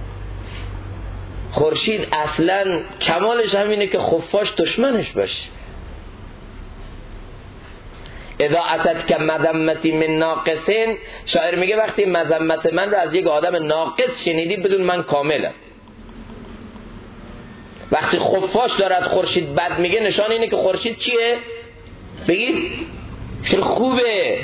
خورشید اصلا کمالش همینه که خفاش دشمنش باشه. اذا اتت که مذمتی من ناقصین، شاعر میگه وقتی مذمت من رو از یک آدم ناقص شنیدی بدون من کاملم. وقتی خفاش داره از خورشید بد میگه نشان اینه که خورشید چیه؟ بگید خیلی خوبه.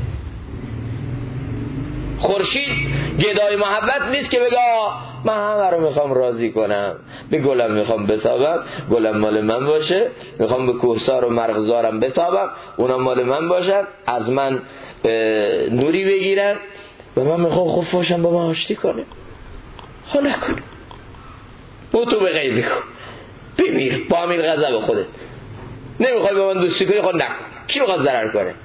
خورشید گدای محبت نیست که بگه من همه رو میخوام راضی کنم، به گلم میخوام بتابم، گلم مال من باشه، میخوام به کوهسار و مرغزارم بتابم، اونا مال من باشن، از من نوری بگیرن، به من میخوام خفاشم با من آشتی کنه. خب نکن، تو به غیب بکن، بمیر با همین غضب خودت. نمیخوای با من دوستی کنی، خب نکن. کی میخواد ضرر کنه؟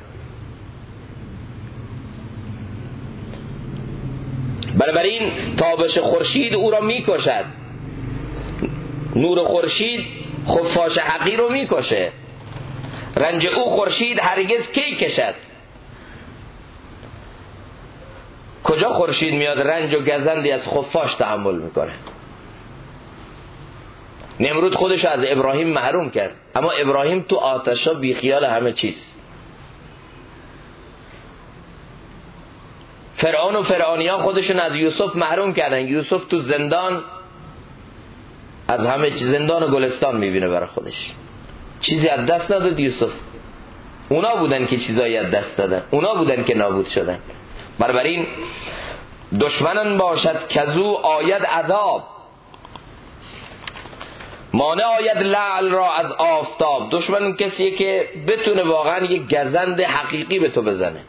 بنابراین تابش خورشید او را میکشد، نور خورشید خفاش حقی رو میکشه، رنج او خورشید هرگز کی کشد. کجا خورشید میاد رنج و گزندی از خفاش تحمل میکنه؟ نمرود خودش از ابراهیم محروم کرد، اما ابراهیم تو آتشا بیخیال همه چیز. فرعون و فرعونیان خودشون از یوسف محروم کردن. یوسف تو زندان از همه چیز، زندان و گلستان میبینه برای خودش، چیزی از دست نداد یوسف. اونا بودن که چیزایی از دست دادن، اونا بودن که نابود شدن. بنابراین دشمنان باشد کزو آید عذاب، مانع آید لعل را از آفتاب. دشمن کسیه که بتونه واقعا یک گزند حقیقی به تو بزنه.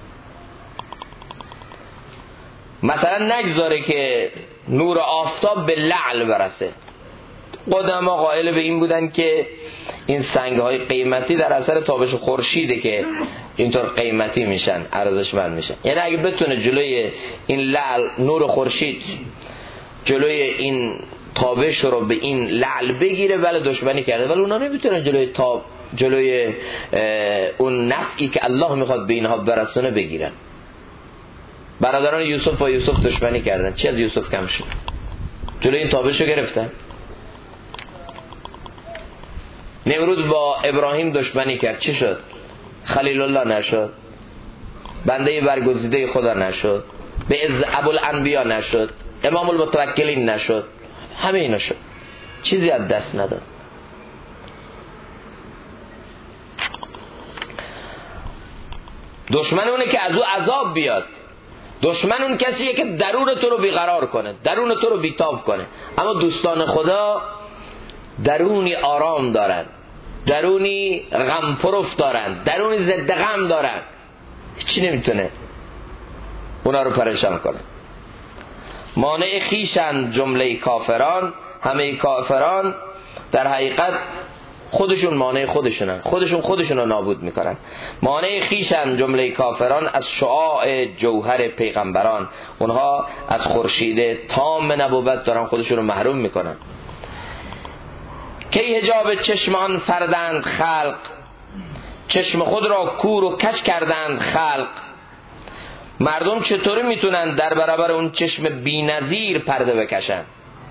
مثلا نگذاره که نور آفتاب به لعل برسه. قدما قائل به این بودن که این سنگ‌های قیمتی در اثر تابش خورشیده که اینطور قیمتی میشن، ارزشمند میشن. یعنی اگه بتونه جلوی این لعل، نور خورشید، جلوی این تابش رو به این لعل بگیره، ولی دشمنی کرده. ولی اونا نمیتونن جلوی اون نفعی که الله میخواد به اینها برسونه بگیرن. برادران یوسف با یوسف دشمنی کردن، چی از یوسف کم شد؟ جلوی این تابشو گرفتن. نمرود با ابراهیم دشمنی کرد، چی شد؟ خلیل الله نشد، بنده برگزیده خدا نشد، به عز ابوالانبیا نشد، امام المتوکلین نشد، همه اینا شد، چیزی از دست نداد. دشمن اونه که از او عذاب بیاد. دشمن اون کسیه که درون تو رو بیقرار کنه، درون تو رو بیتاب کنه. اما دوستان خدا درونی آرام دارن، درونی غم پرفت دارن، درونی ضد غم دارن، هیچی نمیتونه اونا رو پریشان کنه. مانع خیشن جمله کافران، همه کافران در حقیقت خودشون مانع خودشونن، خودشون رو نابود میکنن. مانع خیشن جمله کافران از شعاع جوهر پیغمبران، اونها از خورشید تام نبوت دارن خودشون رو محروم میکنن. کی حجاب چشم آن فردند خلق، چشم خود را کور و کج کردند خلق. مردم چطوری میتونن در برابر اون چشم بی‌نظیر پرده بکشن؟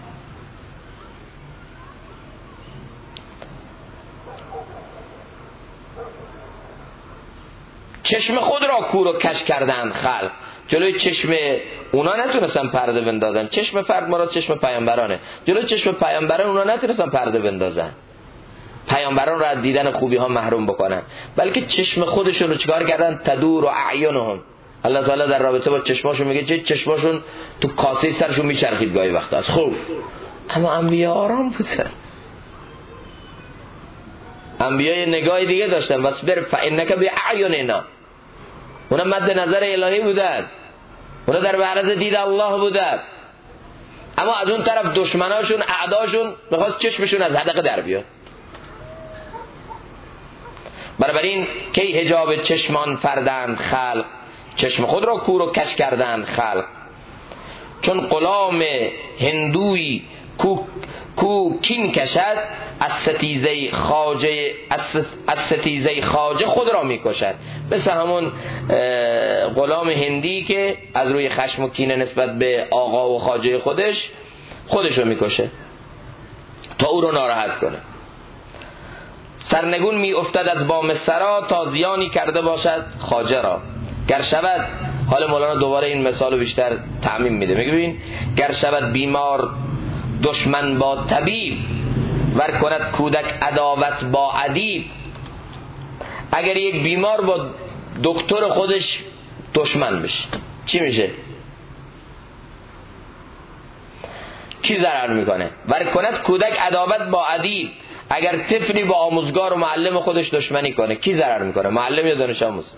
چشم خود را کور و کج کردند خلق، جلوی چشم اونا نتونستن پرده بندازن. چشم فرد مراد چشم پیامبرانه، جلوی چشم پیامبران اونا نتونستن پرده بندازن، پیامبران را از دیدن خوبی ها محروم بکنن، بلکه چشم خودشون رو چیکار کردن؟ تدور و اعینهم. الله تعالی در رابطه با چشماشون میگه چه چشماشون تو کاسه سرشون میچرخید گاهی وقتا از خوف. اما انبیا آرام بودن، انبیا یه نگاه دیگه داشتن، واصبر فانک باعیننا. اونا مد نظر الهی بودن، اونا در معرض دید الله بودن. اما از اون طرف دشمناشون، اعداشون میخواست چشمشون از حدقه در بیاد. بنابراین کی حجاب چشمان فردند خلق، چشم خود را کور و کج کردند خلق. چون غلام هندوی کو کین کشد، از ستیزه خواجه خود را میکشد. مثل همون غلام هندی که از روی خشم و کینه نسبت به آقا و خواجه خودش رو میکشه تا او رو ناراحت کنه. سرنگون می افتد از بام سرا، تا زیانی کرده باشد خواجه را. گر شود، حال مولانا دوباره این مثال رو بیشتر تعمیم میده، میگه ببین گر شود بیمار دشمن با طبیب، ور کند کودک عداوت با ادیب. اگر یک بیمار با دکتر خودش دشمن بشه چی میشه؟ کی ضرر میکنه؟ ور کند کودک عداوت با ادیب. اگر طفلی با آموزگار و معلم خودش دشمنی کنه کی ضرر میکنه؟ معلم یا دانش آموز؟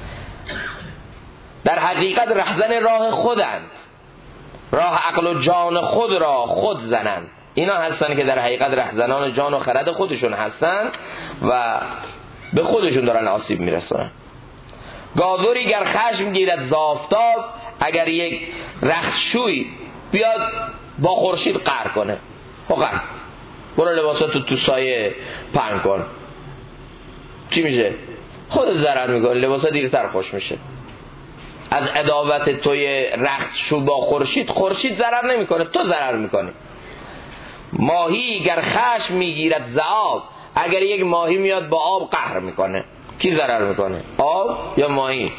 در حقیقت رهزن راه خودند، راه عقل و جان خود را خود زنند. اینا هستن که در حقیقت رهزنان جان و خرد خودشون هستن و به خودشون دارن آسیب میرسونن. گازوری گر خشم گیرد ز آفتاب، اگر یک رختشوی بیاد با خورشید قهر کنه، قهر برو لباساتو تو سایه پهن کن، چی میشه؟ خودت ضرر میکنه، لباسا دیرتر خوش میشه. از عداوت توی رختشو با خورشید ضرر نمیکنه، تو ضرر میکنی. ماهی گر خشم میگیرد ز آب، اگر یک ماهی میاد با آب قهر میکنه کی ضرر میکنه؟ آب یا ماهی؟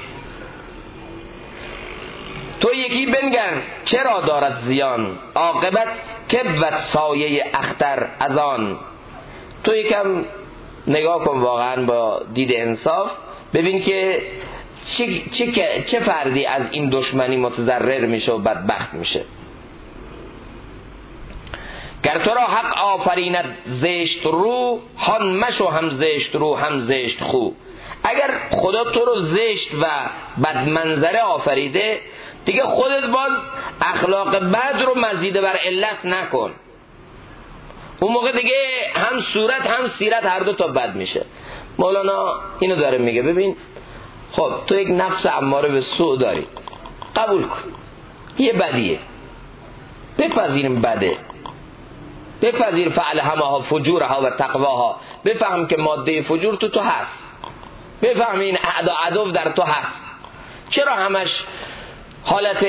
تو یکی بنگر چرا دارد زیان، عاقبت که بود سایه اختر از آن. تو یکم نگاه کن واقعا با دید انصاف، ببین که چه فردی از این دشمنی متضرر میشه و بدبخت میشه. گر تو را حق آفریند زشت رو، هان مشو هم زشت رو هم زشت خو. اگر خدا تو رو زشت و بدمنظره آفریده، دیگه خودت باز اخلاق بد رو مزیده بر علت نکن. اون موقع دیگه هم صورت هم سیرت هر دو تا بد میشه. مولانا اینو داره میگه، ببین خب تو یک نفس اماره به سوء داری، قبول کن یه بدیه، بپذیریم بده، بپذیر فعل همها فجورها و تقواها، بفهم که ماده فجور تو هست، بفهم این عدو در تو هست. چرا همش حالت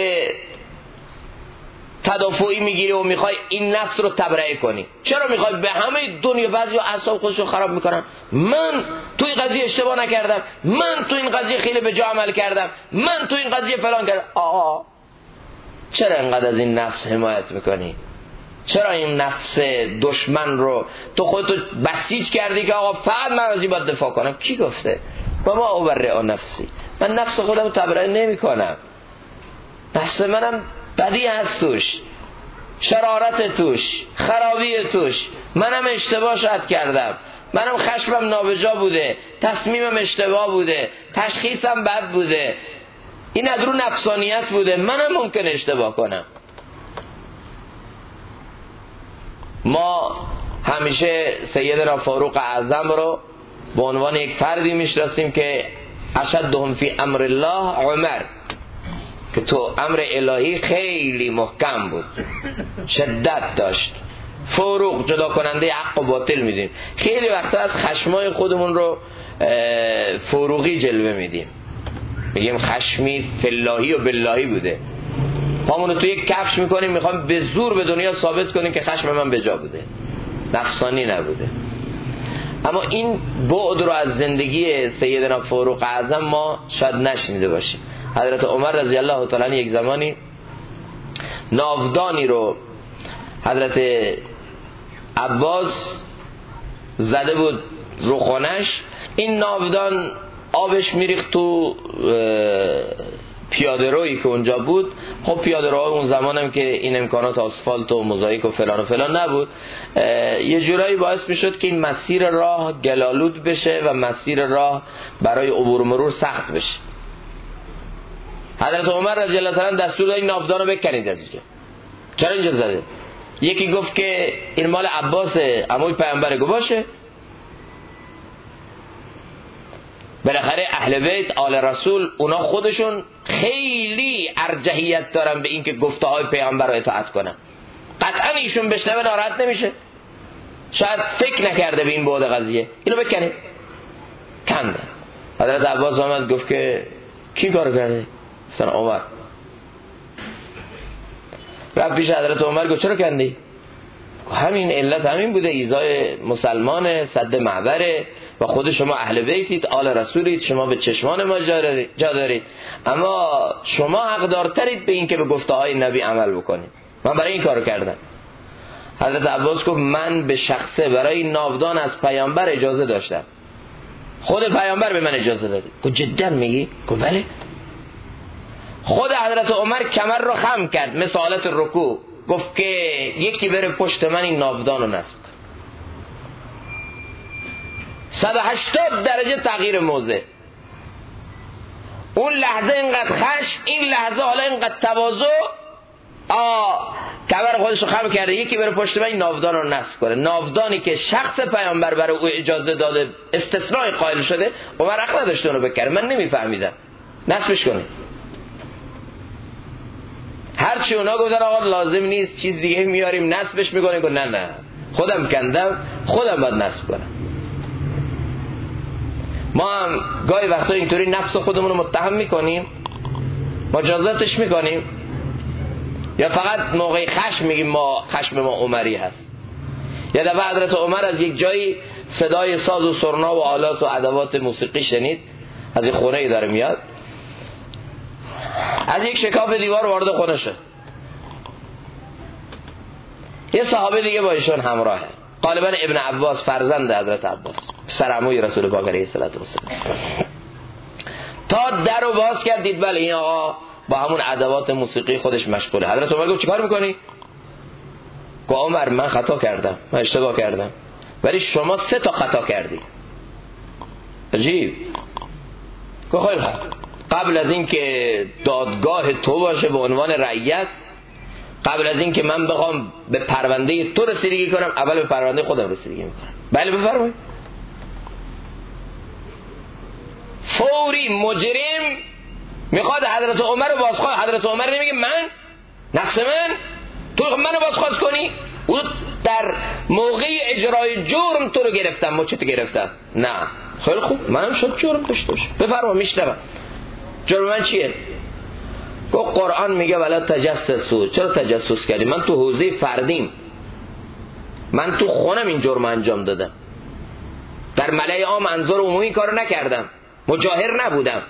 تدافعی میگیری و میخوای این نفس رو تبرئه کنی. چرا میخوای به همه دنیا بعضی اعصاب خودشون خراب میکنن؟ من تو این قضیه اشتباه نکردم، من تو این قضیه خیلی به جا عمل کردم، من تو این قضیه فلان کردم. آقا چرا اینقدر از این نفس حمایت میکنی؟ چرا این نفس دشمن رو تو خودتو بسیج کردی که آقا فقط من از این باید دفاع کنم؟ کی گفته؟ بابا اوبرئ نفسی، من نفس خودم رو تبرئه نمی کنم. نفس منم بدی هست توش، شرارت توش، خرابی توش، منم اشتباه شاید کردم، منم خشمم نابجا بوده، تصمیمم اشتباه بوده، تشخیصم بد بوده، این از رو نفسانیت بوده، منم ممکن اشتباه کنم. ما همیشه سیدنا فاروق اعظم رو به عنوان یک فردی میشناسیم که اشدهم فی امر الله عمر، که تو امر الهی خیلی محکم بود، شدت داشت. فاروق جدا کننده حق و باطل میدیم. خیلی وقتا از خشمای خودمون رو فاروقی جلوه میدیم، میگیم خشمی فلاحی و باللهی بوده، پامونو تو یک کفش میکنیم، میخوام به زور به دنیا ثابت کنیم که خشم من به جا بوده، نفسانی نبوده. اما این بعد رو از زندگی سیدنا فاروق اعظم ما شاید نشنیده باشیم. حضرت عمر رضی الله تعالی عنه یک زمانی ناودانی رو حضرت عباس زده بود رو خانش، این ناودان آبش میریخت تو پیاده رویی که اونجا بود. خب پیاده روها اون زمان هم که این امکانات آسفالت و موزاییک و فلان و فلان نبود، یه جورایی باعث میشد که این مسیر راه گلالود بشه و مسیر راه برای عبور مرور سخت بشه. حضرت عمر رضی الله تعالی عنه دستور داد این ناودان رو بکنید از اینجا. چرا اینجا زده؟ یکی گفت که این مال عباسه، عموی پیامبره، گفت باشه، بالاخره اهل بیت آل رسول اونا خودشون خیلی ارجحیت دارن به اینکه گفته های پیامبر رو اطاعت کنن. قطعا ایشون بشنوه ناراحت نمیشه، شاید فکر نکرده به این بعد قضیه، اینو بکنید. کندن. حضرت عباس آمد گفت که کی کار کرده؟ گفتن عمر. رفت پیش حضرت عمر گفت چرا کندی؟ همین علت همین بوده، ایذای مسلمان، سد معبره و خود شما اهل بیتید، آل رسولید، شما به چشمان ما جا دارید، اما شما حقدارترید به این که به گفته های نبی عمل بکنید. من برای این کارو کردم. حضرت عباس گفت من به شخصه برای ناودان از پیامبر اجازه داشتم، خود پیامبر به من اجازه داده. گفت جدا میگی؟ گفت بله. خود حضرت عمر کمر رو خم کرد مثل حالت رکوع، گفت که یکی بره پشت من این ناودان رو نصب کن. 180 درجه تغییر موضع. اون لحظه اینقدر خشم، این لحظه حالا اینقدر تواضع. کمر خودش رو خم کرده، یکی بره پشت من این ناودان رو نصب کنه. ناودانی که شخص پیامبر برای او اجازه داده، استثناء قائل شده، عمر حق نداشت اونو بکنه. من نمیفهمیدم، نصبش کنه. هرچی اونا گفتن آقا لازم نیست، چیز دیگه میاریم نصبش میکنیم، گفت نه خودم کندم، خودم باید نصب کنم. ما هم گاهی وقتا اینطوری نفس خودمون رو متهم میکنیم، مجازاتش میکنیم، یا فقط موقع خشم میگیم ما خشم ما عمری هست. یه دفعه حضرت عمر از یک جایی صدای ساز و سرنا و آلات و ادوات موسیقی شنید، از یک خونه ای داره میاد، از یک شکاف دیوار وارد خونه شد. یه صحابه دیگه با ایشون همراهه، غالبا ابن عباس، فرزند حضرت عباس، پسر عموی رسول پاک علیه الصلوة والسلام. تا در رو باز کرد دید بله این آقا با همون ادوات موسیقی خودش مشغوله. حضرت عمر گفت چیکار میکنی؟ گفت عمر من خطا کردم، من اشتباه کردم، ولی شما 3 تا خطا کردی. عجیب. گفت خیلی خوب، قبل از این که دادگاه تو باشه به عنوان رعیت، قبل از این که من بخوام به پرونده تو رسیدگی کنم، اول به پرونده خودم رسیدگی میکنم. بله بفرمایید. فوری مجرم میخواد حضرت عمر رو بازخواست. حضرت عمر نمیگه من نفس من تو منو بازخواست کنی، او در موقع اجرای جرم تو رو گرفتم، مچت گرفتم. نه خیلی خوب، منم شد جرم داشته باشه، بفرما میشنوم. جرم من چیه؟ گفت قرآن میگه ولا تجسسوا. چرا تجسس کردی؟ من تو حوزه فردیم، من تو خونم این جرم انجام دادم، در ملأ عام انظار عمومی کارو نکردم، مجاهر نبودم،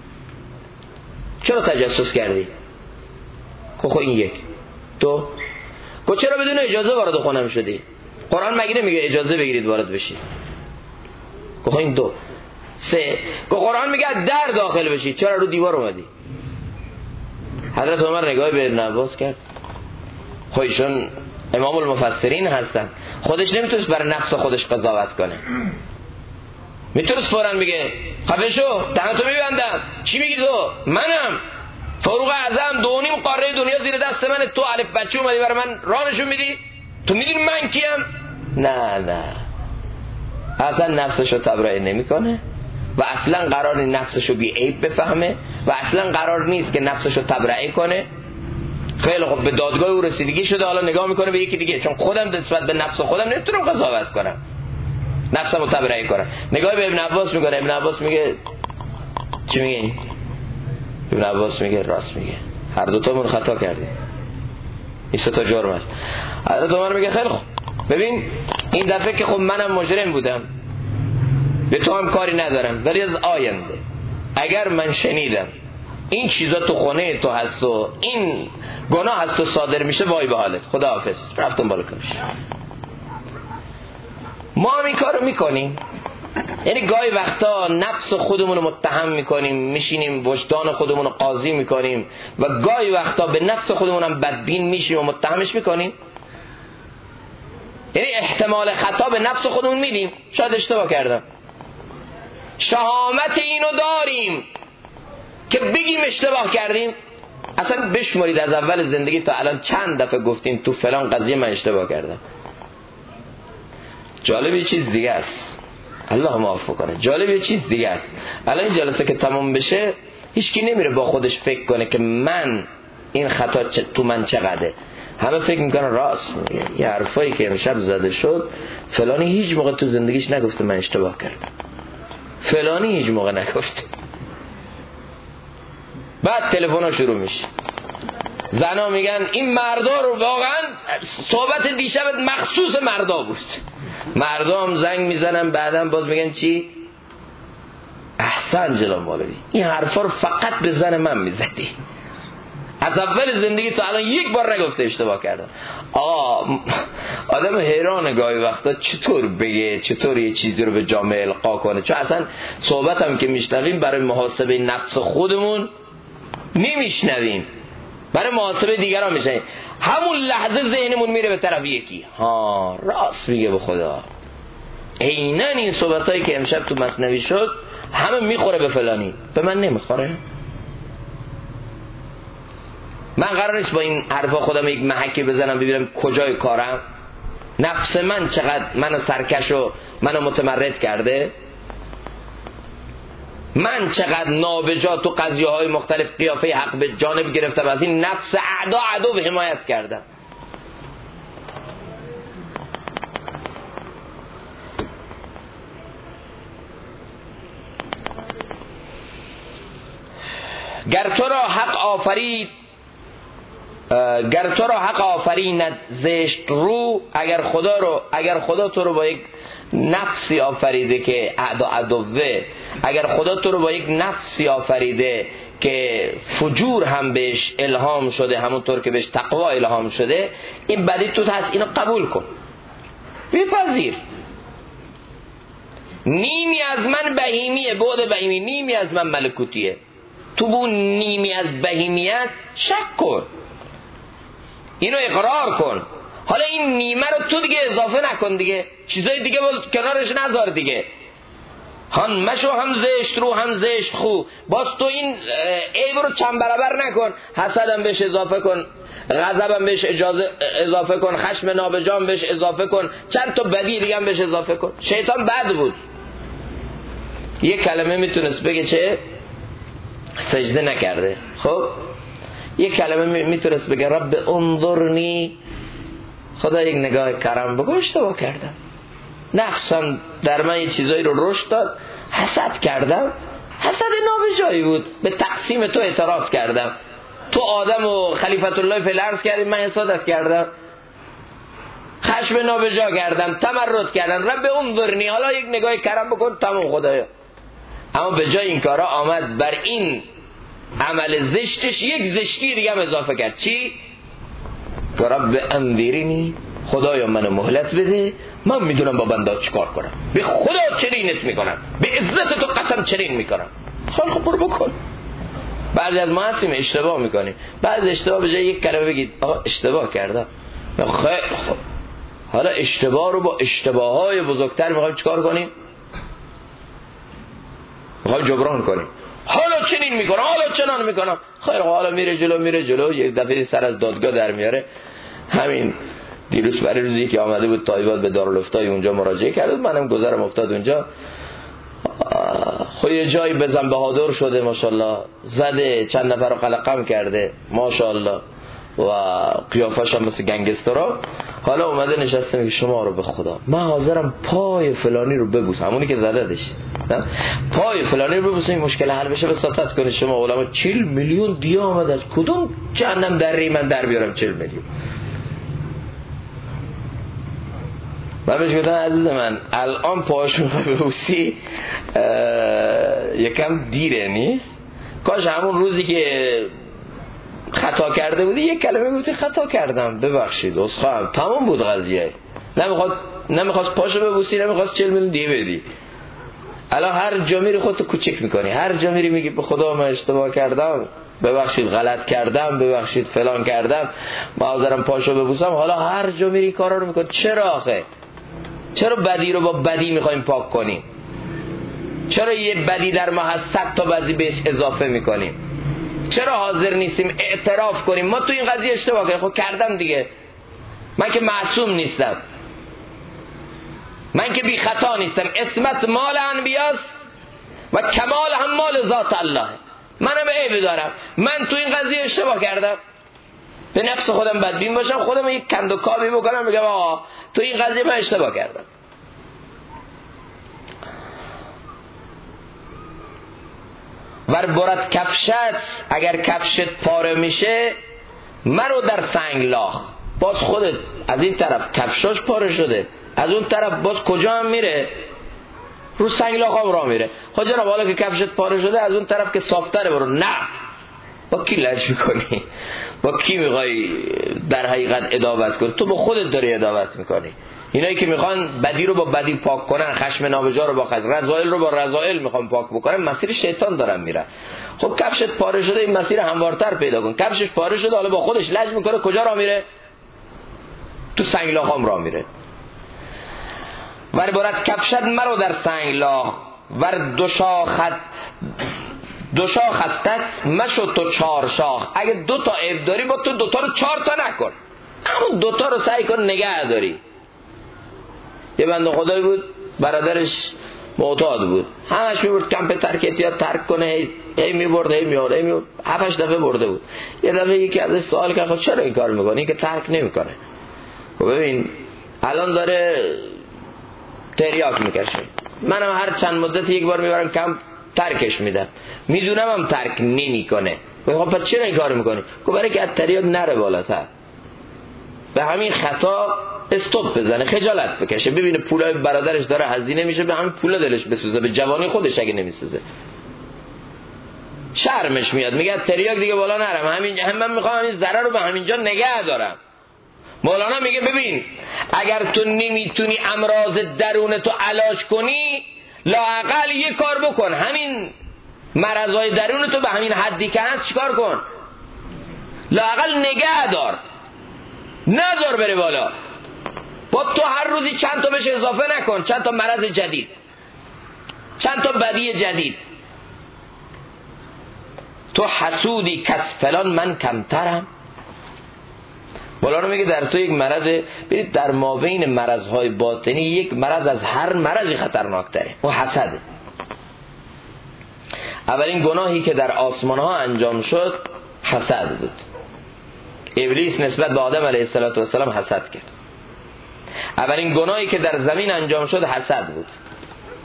چرا تجسس کردی؟ خب این یک. تو چرا بدون اجازه وارد خونم شدی؟ قرآن مگه نمیگه اجازه بگیرید وارد بشید؟ این دو. سه، قرآن میگه در داخل بشید، چرا رو دیوار اومدی؟ حضرت عمر نگاه به ابن عباس کرد، خودشون امام المفسرین هستن، خودش نمیتونست برای نفس خودش قضاوت کنه، میتونست فوراً بگه خفه شو، دهنتو میبندم، چی میگی تو؟ منم فاروق اعظم 2.5 قاره دنیا زیر دست منه، تو الف بچه اومدی برای من راه نشون میدی؟ تو میدونی من کیم؟ نه اصلا نفسشو تبرئه نمیکنه و اصلا قرار نیست نفسشو بی عیب بفهمه و اصلا قرار نیست که نفسشو تبرئه کنه. خیلی خب به دادگاه او رسیدگی شده، حالا نگاه میکنه به یکی دیگه، چون خودم نسبت به نفس خودم نمیتونم قضاوت کنم، نفسمو تبرئه کنم. نگاه به ابن عباس میکنه، ابن عباس میگه چی میگه؟ ابن عباس میگه راست میگه، هر دوتامون خطا کردیم، این سه تا جرم است. حضرت عمر میگه خیلی خوب، ببین این دفعه که خب منم مجرم بودم، به تو هم کاری ندارم، ولی از آینده اگر من شنیدم این چیزا تو خونه تو هست و این گناه هست و صادر میشه، وای به حالت، خداحافظ، رفتم بالا کارش. ما هم این کارو میکنیم، یعنی گاهی وقتا نفس خودمون رو متهم میکنیم، میشینیم وجدان خودمون رو قاضی میکنیم و گاهی وقتا به نفس خودمون هم بدبین میشیم و متهمش میکنیم، یعنی احتمال خطا به نفس خودمون میدیم، شاید اشتباه کردم، شهامت اینو داریم که بگیم اشتباه کردیم. اصلا بشمارید از اول زندگی تا الان چند دفعه گفتیم تو فلان قضیه من اشتباه کردم. جالب یه چیز دیگه است، الله معاف کنه، جالب یه چیز دیگه است، الان این جلسه که تمام بشه هیچکی نمیره با خودش فکر کنه که من این خطا تو من چقدره، همه فکر میکنن راست میگه، یه حرفایی که امشب زده شد فلانی هیچ موقع تو زندگیش نگفته من اشتباه کردم، فلانی هیچ موقع نگفته. بعد تلفن‌ها شروع میشه، زنا میگن این مردا رو، واقعا صحبت دیشبت مخصوص مردا بود، مردا هم زنگ میزنن بعدم باز میگن چی؟ احسن جناب مولوی، این حرفا رو فقط به زن من میزدی، از اول زندگی تا الان یک بار نگفته اشتباه کردم. آدم حیرانه گاهی وقتا چطور بگه، چطور یه چیزی رو به جامعه القا کنه، چون اصلا صحبت هم که میشنویم برای محاسبه نفس خودمون نمیشنویم، برای محاسبه دیگران میشنویم، همون لحظه ذهنمون میره به طرف یکی، راست میگه به خدا، عیناً این صحبتایی که امشب تو مثنوی شد همه میخوره به فلانی، به من نمیخوره. من قرار نیست با این حرفا خودم یک محکی بزنم ببینم کجای کارم، نفس من چقدر منو سرکش و منو متمرد کرده، من چقدر نابجا تو قضیه های مختلف قیافه حق به جانب گرفتم، از این نفس عدو حمایت کردم. گر تو را حق آفریند زشت رو، اگر خدا تو رو با یک نفسی آفریده که عدوه، اگر خدا تو رو با یک نفسی آفریده که فجور هم بهش الهام شده، همونطور که بهش تقوا الهام شده، این بدی تو هست، اینو قبول کن، بپذیر. نیمی از من بهیمیه، بعد بهیمی، نیمی از من ملکوتیه، تو بو نیمی از بهیمیت شک کن، اینو اقرار کن. حالا این نیمه رو تو دیگه اضافه نکن دیگه، چیزای دیگه کنارش نذار دیگه، هم مشو هم زشت رو هم زشت خو، باز تو این عیب رو چند برابر نکن، حسدم بهش اضافه کن، غضبم بهش اضافه کن، خشم نابجام بهش اضافه کن، چند تا بدی دیگه هم بهش اضافه کن. شیطان بد بود، یه کلمه میتونست بگه چه؟ سجده نکرده، خب یه کلمه میتونست بگه رب انظرنی، خدا یک نگاه کرم بگو، اشتباه کردم، نفسم در من یه چیزایی رو رشد داد، حسد کردم، حسد نابجایی بود، به تقسیم تو اعتراض کردم، تو آدم و خلیفت الله فی الارض کردی، من حسادت کردم، خشم نابجا کردم، تمرد کردم، رب انظرنی، حالا یک نگاه کرم بکن، تمام خدایا. اما به جای این کارا آمد بر این عمل زشتش یک زشتی دیگه هم اضافه کرد. چی؟ رب انظرنی، خدایا منو مهلت بده، من میدونم با بنده چیکار کنم، به خدا چرینت میکنم، به عزت تو قسم چرین میکنم. خب برو بکن. بعضی از ما هستیم اشتباه میکنیم، بعضی اشتباه به جای یک کلمه بگید آقا اشتباه کردم، خیلی خب حالا اشتباه رو با اشتباههای بزرگتر میخوایم چیکار کنیم؟ میخوایم جبران کنیم. حالا چنین میکنم، حالا چنان میکنم، خیلی حالا میره جلو، یک دفعه سر از دادگاه در میاره. همین دیروز برای روزی که آمده بود تایوان به دارالفتای اونجا مراجعه کرد، منم گذرم افتاد اونجا، خب یه جایی بزن بهادر شده ماشاءالله، زده چند نفر رو قلقم کرده ماشاءالله و قیافش هم مثل گنگسترها. حالا اومده نشسته میگه شما رو به خدا من حاضرم پای فلانی رو ببوسم، همونی که زدهش، پای فلانی رو ببوسم این مشکل حل بشه، وساطت کنه شما علما. 40 میلیون دیه آمد، از کدوم جهنم دری من در بیارم 40 میلیون؟ من بهش گفتم عزیز من الان پاهاش میخوای ببوسی یکم دیره نیست؟ کاش همون روزی که خطا کرده بودی یک کلمه گفتی خطا کردم ببخشید عذرخواهم، تمام بود قضیه. نمیخواست پاشو ببوسی، نمیخواست 40 میلیون دیه بدی. الان هر جا میری خودتو کوچیک میکنی، هر جا میری میگی به خدا من اشتباه کردم، ببخشید غلط کردم، ببخشید فلان کردم، معذرم پاشو ببوسم. حالا هر جا میری کارا رو میکنی. چرا آخه؟ چرا بدی رو با بدی میخوایم پاک کنیم؟ چرا یه بدی در ما هست 100 تا بدی بهش اضافه میکنیم؟ چرا حاضر نیستیم اعتراف کنیم ما تو این قضیه اشتباه کردیم؟ خب کردم دیگه، من که معصوم نیستم، من که بی خطا نیستم، عصمت مال انبیاست و کمال هم مال ذات الله، منم عیب دارم، من تو این قضیه اشتباه کردم، به نفس خودم بدبین باشم، خودم یک کند و کابی بکنم بگم آقا تو این قضیه من اشتباه کردم. ور برد کفشت، اگر کفشت پاره میشه مرو در سنگلاخ. باز خودت از این طرف کفشاش پاره شده، از اون طرف باز کجا هم میره؟ رو سنگلاخ هم راه میره. خب جناب حالا که کفشت پاره شده از اون طرف که صافتره برو. نه، با کی لج میکنی؟ با کی میخوای در حقیقت عداوت کنی؟ تو با خودت داری عداوت میکنی. اینایی که میخوان بدی رو با بدی پاک کنن، خشم نابجا رو با خشم، رذائل رو با رذائل میخوان پاک بکنن، مسیر شیطان دارن میرن. خب کفشت پاره شده، این مسیر هموارتر پیدا کن. کفشش پاره شده حالا با خودش لج میکنه، کجا راه میره؟ تو سنگلاخ هم راه میره. ور برد کفشت مرو در سنگلاخ، ور دو شاخ هستت مشو تو 4 شاخ. اگه 2 تا عیب داری با تو 2 تا رو 4 تا نکن، همون 2 تا رو سعی کن نگه داری. یه بنده خدایی بود برادرش معتاد بود، همش میبرد کمپ ترکتیات ترک کنه، هی میبرد هی میاد 7-8 دفعه برده بود. یه دفعه یکی ازش سوال کرد خب چرا این کار میکنه؟ این که ترک نمیکنه. خب ببین الان داره تریاک میکشه، منم هر چند مدت یک بار میبرم کمپ ترکش میدم، میدونم هم ترک نمیکنه. خب پس چرا این کار میکنی؟ خب برای که از تریاک نره بالاتر، به همین خطا استوب بزنه، خجالت بکشه، ببینه پولای برادرش داره هزینه میشه، به همین پولا دلش بسوزه، به جوانی خودش اگه نمیسوزه شرمش میاد، میگه تریاک دیگه بالا نرم، همین من میخوام همین ذره رو به همینجا نگه دارم. مولانا میگه ببین اگر تو نمیتونی امراض درون تو علاج کنی، لااقل یه کار بکن، همین مرضای درون تو به همین حدی که هست چیکار کن؟ لااقل نگه دار، نذار بره بالا. با تو هر روزی چند تا بهش اضافه نکن، چند تا مرض جدید، چند تا بدی جدید. تو حسودی کس فلان من کمترم. مولانا میگه در تو یک مرض، برید در مابین مرضهای باطنی یک مرض از هر مرضی خطرناکتره، و حسده. اولین گناهی که در آسمان ها انجام شد حسد بود. ابلیس نسبت به آدم علیه السلام حسد کرد. اولین گناهی که در زمین انجام شد حسد بود.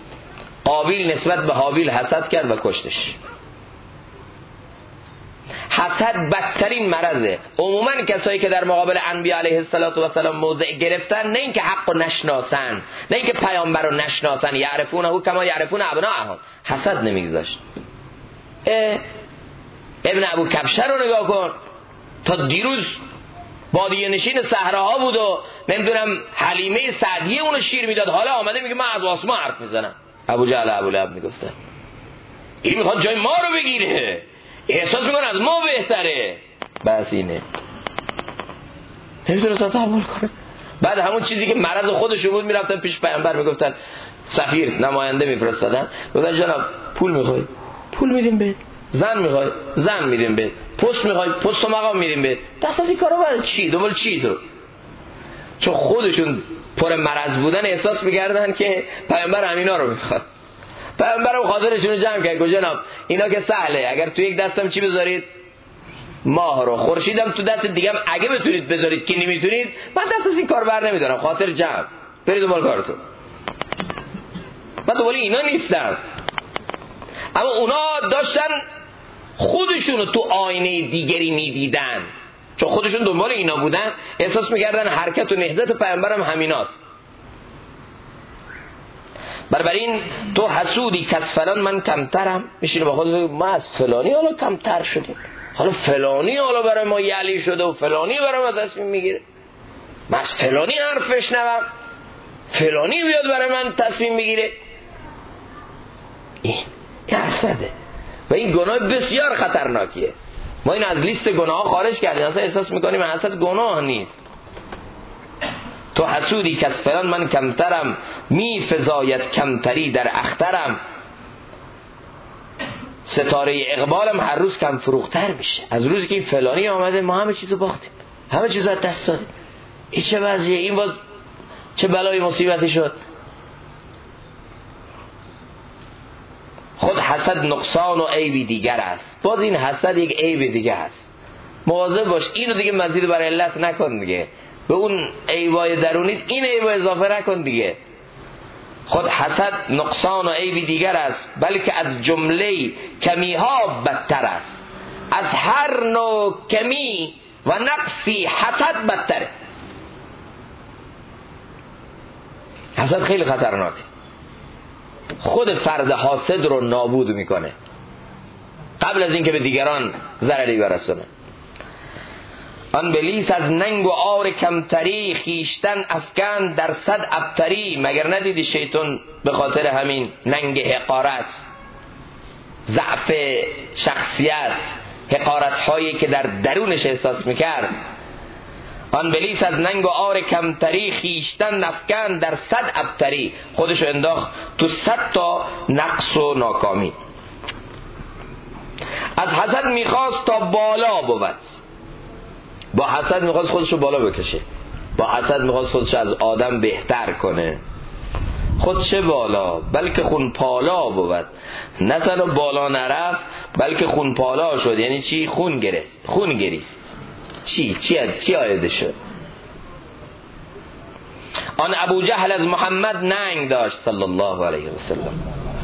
قابیل نسبت به حابیل حسد کرد و کشتش. حسد بدترین مرضه. عموما کسایی که در مقابل انبیا علیه السلام موضع گرفتن، نه اینکه حقو نشناسن، نه اینکه پیامبر رو نشناسن، یعرفونه کما یعرفون ابناءهم، حسد نمیگذاشت. ابن ابو کبشه رو نگاه کن، تا دیروز بادیه نشین صحراها بود و نمیدونم حلیمه سعدیه اونو شیر میداد، حالا آمده میگه من از آسمان حرف میزنم. ابو جهل ابو لهب میگفتن این میخواد جای ما رو بگیره، احساس میکنه از ما بهتره. بس اینه، نمیتونستن تحمل کنه. بعد همون چیزی که مرض خودشون بود میرفتن پیش پیامبر میگفتن، سفیر نماینده میفرستادن، گفتن جناب پول میخوای پول میدیم بهت، زن میخوای زن میدیم بهت، پست میخوای پست و مقام میدیم بهت. دست از این کارا برای چی؟ دنبال چی تو؟ چون خودشون پر مرض بودن احساس میکردن که پیامبر همینا رو میخواد. پیامبرم خاطرشون رو جمع کرد، گفت جناب اینا که سهله، اگر تو یک دستم چی بذارید؟ ماه رو. خورشیدم تو دست دیگم اگه بتونید بذارید که نمیتونید، من دست از این کار بر نمیدارم، خاطر جمع برید دنبال کارتون. من دنبال اینا نیستم. اما اونا داشتن خودشونو تو آینه دیگری میدیدن، چون خودشون دنبال اینا بودن، احساس میکردن حرکت و نهضت پیامبرم همیناست. بنابراین تو حسودی که از فلان من کمترم، میشینه با خودت ما از فلانی حالا کمتر شدیم، حالا فلانی حالا برای ما یعلی شده و فلانی برای ما تصمیم میگیره، من از فلانی حرفش نوم، فلانی بیاد برای من تصمیم میگیره. این حسده و این گناه بسیار خطرناکیه. ما این از لیست گناه ها خارج کردیم، اصلا احساس میکنیم حسد گناه نیست. تو حسودی که از فلان من کمترم، می فزاید کمتری در اخترم. ستاره اقبالم هر روز کم فروختر میشه. از روزی که این فلانی آمده ما همه چیزو باختیم، همه چیزو از دست دادیم. این چه وضعیه؟ این باز چه بلای مصیبتی شد؟ خود حسد نقصان و عیبی دیگر است. باز این حسد یک عیب دیگه است. مواظب باش اینو دیگه مزید بر علت نکن دیگه، به اون عیبای درونیت این عیب اضافه نکن دیگه. خود حسد نقصان و عیبی دیگر است، بلکه از جمله کمی ها بدتر است. از هر نوع کمی و نقصی حسد بدتره. حسد خیلی خطرناکه، خود فرد حاسد رو نابود میکنه قبل از اینکه به دیگران ضرری برسونه. آن بلیس از ننگ و عار کمتری، خیشتن افکن در صد ابتری. مگر ندیدی شیطان به خاطر همین ننگ حقارت، ضعف شخصیت، حقارت هایی که در درونش احساس میکرد، آن بلیس از ننگ و عار کمتری، خیشتن افکن در صد ابتری، خودشو انداخت تو 100 تا نقص و ناکامی. از حسد میخواست تا بالا بود، با حسد میخواست خودشو بالا بکشه، با حسد میخواست خودشو از آدم بهتر کنه. خود چه بالا بلکه خون پالا بود، نه تنها بالا نرفت بلکه خون پالا شد. یعنی چی؟ خون گریست. چی آیده شد؟ آن ابو جهل از محمد ننگ داشت صلی الله علیه وسلم.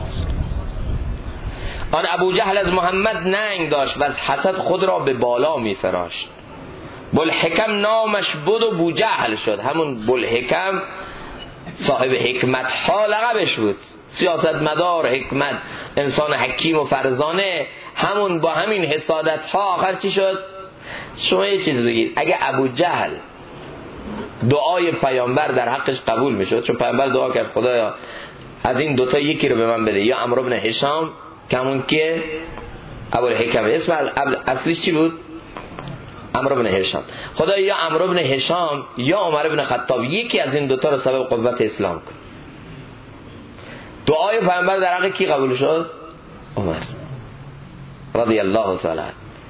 آن ابو جهل از محمد ننگ داشت و از حسد خود را به بالا می فراشت. بوالحکم نامش بود و بوجهل شد. همون بوالحکم صاحب حکمت ها لقبش بود، سیاستمدار، حکمت، انسان حکیم و فرزانه. همون با همین حسادت ها آخر چی شد؟ شما یه چیز بگید، اگه ابو جهل دعای پیامبر در حقش قبول میشد، چون پیامبر دعا کرد خدایا از این دوتا یکی رو به من بده، یا عمرو بن هشام که همون که ابوالحکم اسم اصلیش چی بود؟ عمرو بن هشام. خدایا یا عمرو بن هشام یا عمر بن خطاب، یکی از این دوتا رو سبب قوت اسلام کن. دعای پیامبر در حق کی قبول شد؟ عمر رضی الله تعالی.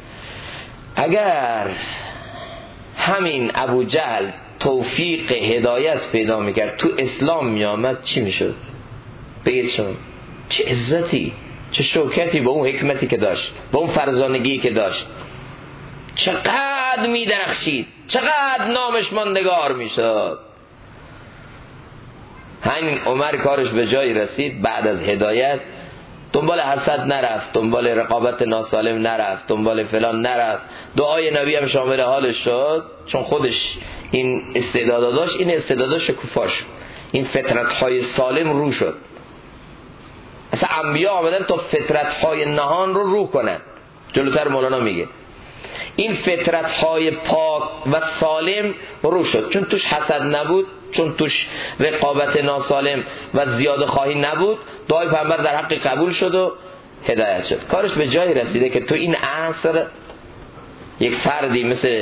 اگر همین ابو جهل توفیق هدایت پیدا میکرد تو اسلام میامد چی میشد؟ بگید شما چه عزتی، چه شوکتی با اون حکمتی که داشت، با اون فرزانگی که داشت، چقدر میدرخشید، چقدر نامش ماندگار میشد. همین عمر کارش به جایی رسید بعد از هدایت دنبال حسد نرفت، دنبال رقابت ناسالم نرفت، دنبال فلان نرفت. دعای نبی هم شامل حالش شد، چون خودش این استعداد داشت. این استعداد شکوفا شد، این فطرت‌های سالم رو شد. اصلا انبیا آمدن تا فطرت‌های نهان رو کنن. جلوتر مولانا میگه این فطرت‌های پاک و سالم رو شد، چون توش حسد نبود، چون توش رقابت ناسالم و زیاده خواهی نبود. دعای پیامبر در حق قبول شد و هدایت شد. کارش به جایی رسیده که تو این عصر یک فردی مثل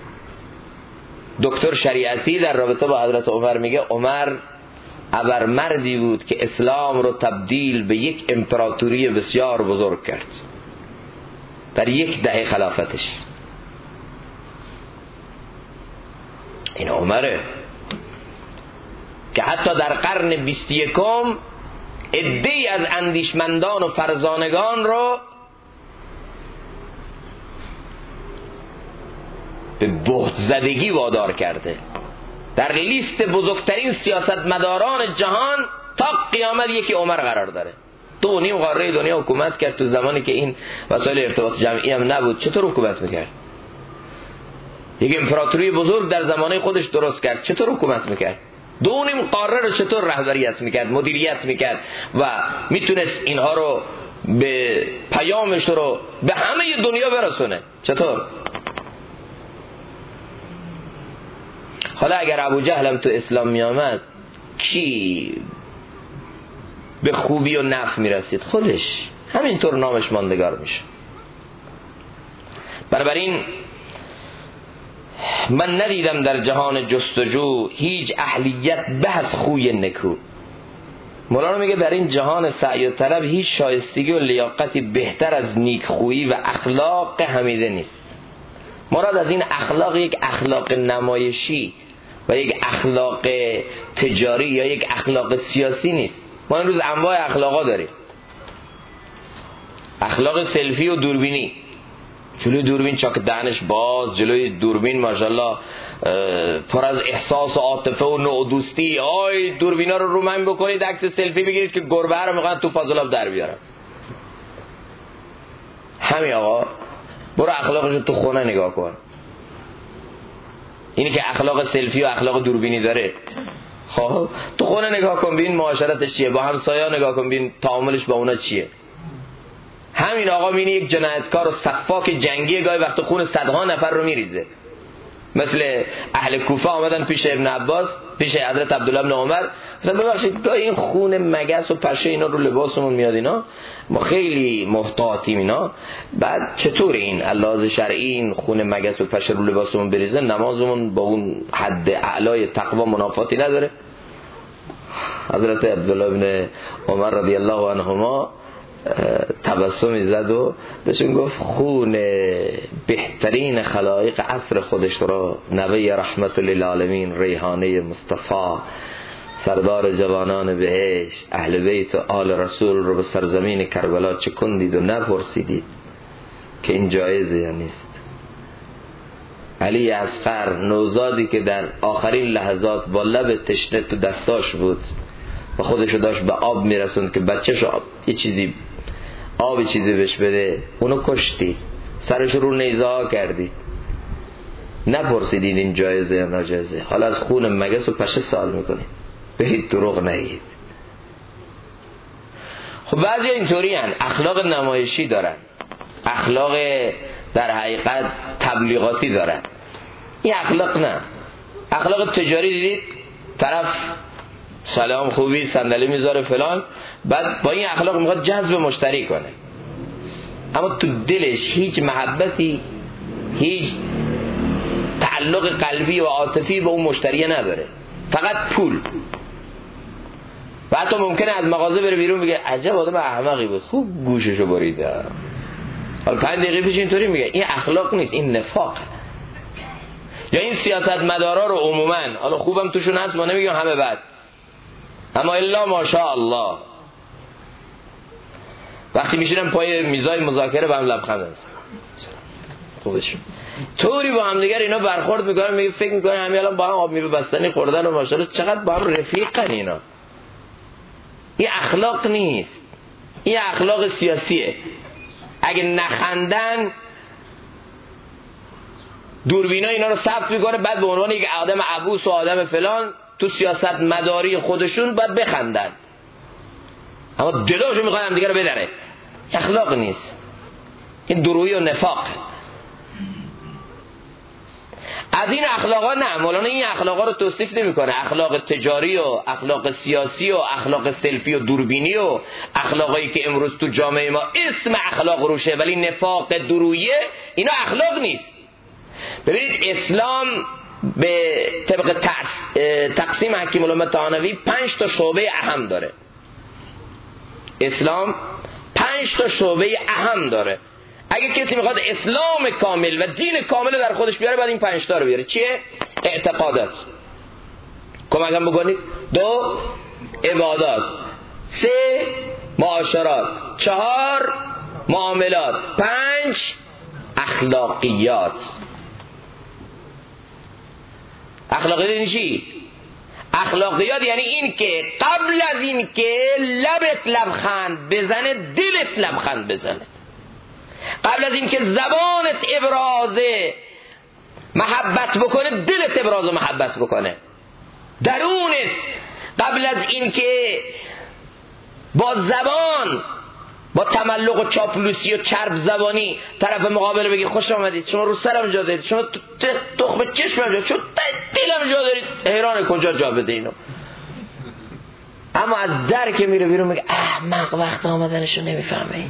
دکتر شریعتی در رابطه با حضرت عمر میگه عمر ابرمردی بود که اسلام رو تبدیل به یک امپراتوری بسیار بزرگ کرد در یک دهه خلافتش. این عمره که حتی در قرن 21 عده‌ای از اندیشمندان و فرزانگان رو به بهت زدگی وادار کرده. در لیست بزرگترین سیاستمداران جهان تا قیامت یکی عمر قرار داره. 2.5 قاره دنیا حکومت کرد تو زمانی که این وسایل ارتباط جمعی هم نبود. چطور حکومت میکرد؟ یک امپراتوری بزرگ در زمانه خودش درست کرد. چطور حکومت میکرد؟ 2.5 قاره رو چطور رهبریت میکرد، مدیریت میکرد و میتونست اینها رو به پیامش رو به همه دنیا برسونه؟ چطور؟ حالا اگر ابو جهل هم تو اسلام می آمد کی به خوبی و نفع می رسید؟ خودش. همینطور نامش ماندگار میشه. بنابراین من ندیدم در جهان جستجو هیچ اهلیت به از خوی نکو. مولانا میگه در این جهان سعی و طلب هیچ شایستگی و لیاقتی بهتر از نیک خویی و اخلاق حمیده نیست. مراد از این اخلاق یک اخلاق نمایشی و یک اخلاق تجاری یا یک اخلاق سیاسی نیست. ما این روز انواع اخلاقا داریم. اخلاق سلفی و دوربینی، جلوی دوربین چاک دهنش باز، جلوی دوربین ماشاءالله پر از احساس و عاطفه و نوع دوستی. آی دوربینا رو رومن بکنید، عکس سلفی بگیرید که گربه رو میخوان تو فاضلاب در بیارن. همین آقا، برو اخلاقشو تو خونه نگاه کن. اینی که اخلاق سلفی و اخلاق دوربینی داره، خب تو خونه نگاه کن ببین معاشرتش چیه، با همسایه‌ها نگاه کن ببین تعاملش با اونا چیه. همین آقا ببین یک جنایتکار و سفاک جنگی گاهی وقت خون صدها نفر رو میریزه. مثل اهل کوفه آمدن پیش ابن عباس، پیش حضرت عبدالله بن عمر، مثلا ببخشید تا این خون مگس و پشه اینا رو لباسمون میاد، اینا ما خیلی محتاطیم اینا، بعد چطور این لحاظ شرعی این خون مگس و پشه رو لباسمون بریزه؟ نمازمون با اون حد اعلای تقوا منافاتی نداره؟ حضرت عبدالله بن عمر رضی الله عنهما تبسمی زد و بهشون گفت خون بهترین خلایق عصر خودش را، نبی رحمت للعالمین، ریحانه مصطفی، سردار جوانان بهشت، اهل بیت و آل رسول رو به سرزمین کربلا چکندید و نپرسیدید که این جایزه یا نیست. علی اصغر نوزادی که در آخرین لحظات با لب تشنه تو دستاش بود و خودشو داشت به آب میرسوند که بچه‌ش یه چیزی آب چیزی بهش بده، اونو کشتی، سرش رو نیزه ها کردی، نپرسیدید این جایزه یا ناجایزه. حالا از خون مگس و پشه سوال میکنید، بهید دروغ نگید. خب بعضی اینطوری هن، اخلاق نمایشی دارن، اخلاق در حقیقت تبلیغاتی دارن. این اخلاق نه. اخلاق تجاری دیدید طرف سلام خوبی صندلی میذاره فلان، بعد با این اخلاق میخواد جذب مشتری کنه، اما تو دلش هیچ محبتی، هیچ تعلق قلبی و عاطفی به اون مشتری نداره، فقط پول. و حتی ممکنه از مغازه بره بیرون بگه عجب آدم احمقی بود، خوب گوششو بریده. حالا 5 دقیقه پیش اینطوری میگه. این اخلاق نیست، این نفاقه. یا این سیاستمدارا رو عموما، حالا خوبم توشون هست، ما نمیگم همه بد، اما الا ماشاءالله وقتی میشینن پای میزای مذاکره با هم لبخند هست خوبش طوری با هم دیگر اینا برخورد میکنن، میگه فکر میکنن همین الان با هم آب میوه بستنی خوردن و ماشاءالله چقدر با هم رفیقن اینا. این اخلاق نیست. این اخلاق سیاسیه. اگه نخندن دوربینا اینا رو ثبت میکنه، بعد به عنوان یک آدم عبوس و آدم فلان تو سیاست مداری خودشون باید بخندن، اما دلاشو میخوان هم دیگه رو بدره. اخلاق نیست، این درویی و نفاق. از این اخلاقا نه، مولانا این اخلاقا رو توصیف نمیکنه، اخلاق تجاری و اخلاق سیاسی و اخلاق سلفی و دوربینی و اخلاقایی که امروز تو جامعه ما اسم اخلاق روشه ولی نفاق درویه، اینا اخلاق نیست. ببینید اسلام به طبق تقسیم حکیم الامه طحاوی 5 تا شعبه اهم داره. اسلام 5 تا شعبه اهم داره. اگه کسی میخواد اسلام کامل و دین کامل در خودش بیاره، باید این 5 تا رو بیاره. چیه؟ اعتقادات، کمکم بکنید. 2 عبادات، 3 معاشرات، 4 معاملات، 5 اخلاقیات. اخلاقیات یعنی چی؟ اخلاقیات یعنی این که قبل از این که لبت لبخند بزنه دلت لبخند بزنه، قبل از این که زبانت ابراز محبت بکنه دلت ابراز محبت بکنه، درونت قبل از این که با زبان با تملق و چاپلوسی و چرب زبانی طرف مقابل بگی خوش آمدید، شما رو سرم جا دارید، شما تخم چشمم جا، شما دلم جا دارید، حیران کجا جا بده اینو. اما از در که میره بیرون میگه احمق وقت آمدنشو نمیفهمه،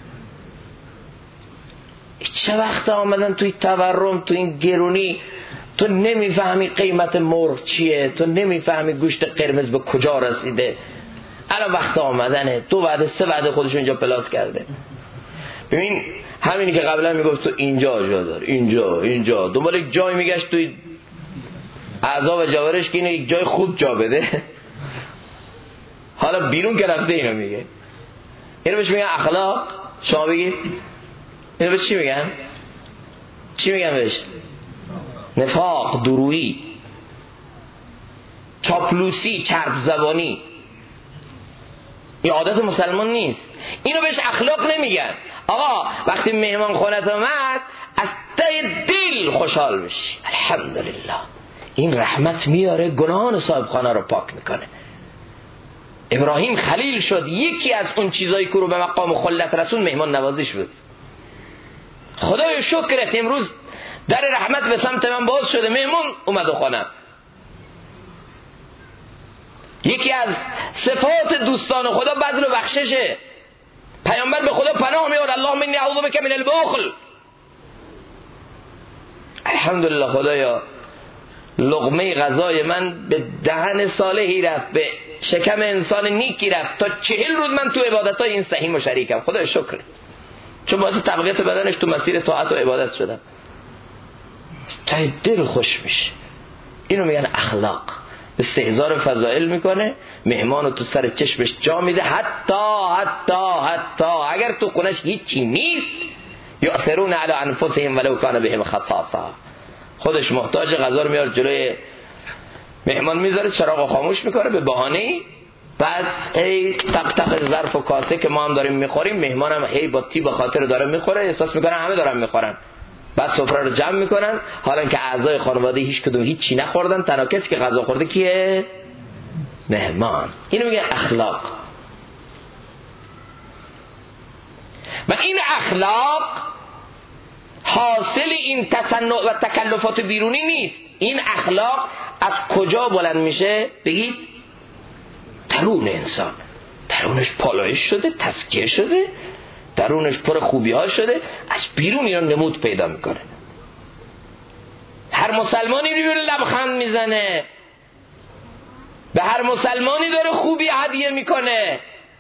چه وقت آمدن توی تورم، توی این گرونی، تو نمیفهمی قیمت مرغ چیه، تو نمیفهمی گوشت قرمز به کجا رسیده، الان وقت آمدنه. 2 وعده 3 وعده خودشون اینجا پلاس کرده. ببین همینی که قبلا میگفت تو اینجا جا دار، اینجا دنبال یک جای میگشت توی اعضا و جوارش که اینو یک جای خوب جا بده، حالا بیرون که رفته اینو میگه. اینو بهش میگن اخلاق. شما بگید اینو بهش چی میگن؟ چی میگن بهش؟ نفاق، درویی، چاپلوسی، چرب زبانی. این عادت مسلمان نیست. اینو بهش اخلاق نمیگن. آقا وقتی مهمان خونت اومد از ته دل خوشحال بشی، الحمدلله، این رحمت میاره، گناهان صاحب خانه رو پاک میکنه. ابراهیم خلیل شد، یکی از اون چیزایی که رو به مقام خلت رسول مهمان نوازیش بود. خدای شکرت امروز در رحمت به سمت من باز شده، مهمان اومد خانه. یکی از صفات دوستان خدا بذل و بخششه. پیامبر به خدا پناه میبرد، اللهم انی اعوذ بک من البخل. الحمدلله خدایا لقمه غذای من به دهن صالحی رفت، به شکم انسان نیکی رفت، تا 40 روز من تو عبادتای این سهیم و شریکم. خدای شکر، چون باعث تقویت بدنش تو مسیر طاعت و عبادت شدم. تا دل خوش میشه. اینو میگن اخلاق. استحضار فضائل میکنه، مهمانو تو سر چشمش جا میده، حتی اگر تو خونش هیچی نیست، یؤثرون علی انفسهم ولو کان بهم خصاصه، خودش محتاج، غذا رو میاره جلوی مهمان میذاره، چراغو خاموش میکنه به بهانه‌ای، بعد هی تق ظرف و کاسه که ما هم داریم میخوریم، مهمانم هی با تی به خاطر داره میخوره، احساس میکنه همه دارن میخورن. بعد سفره رو جمع میکنن، حالا که اعضای خانواده هیچ کدوم هیچی نخوردن، تنها کسی که غذا خورده کیه؟ مهمان. اینو میگه اخلاق. و این اخلاق حاصل این تصنع و تکلفات بیرونی نیست. این اخلاق از کجا بلند میشه؟ بگید درون انسان، درونش پالایش شده، تزکیه شده، درونش پر خوبی ها شده، از بیرون اینا نمود پیدا میکنه. هر مسلمانی بیرون لبخند میزنه، به هر مسلمانی داره خوبی هدیه میکنه،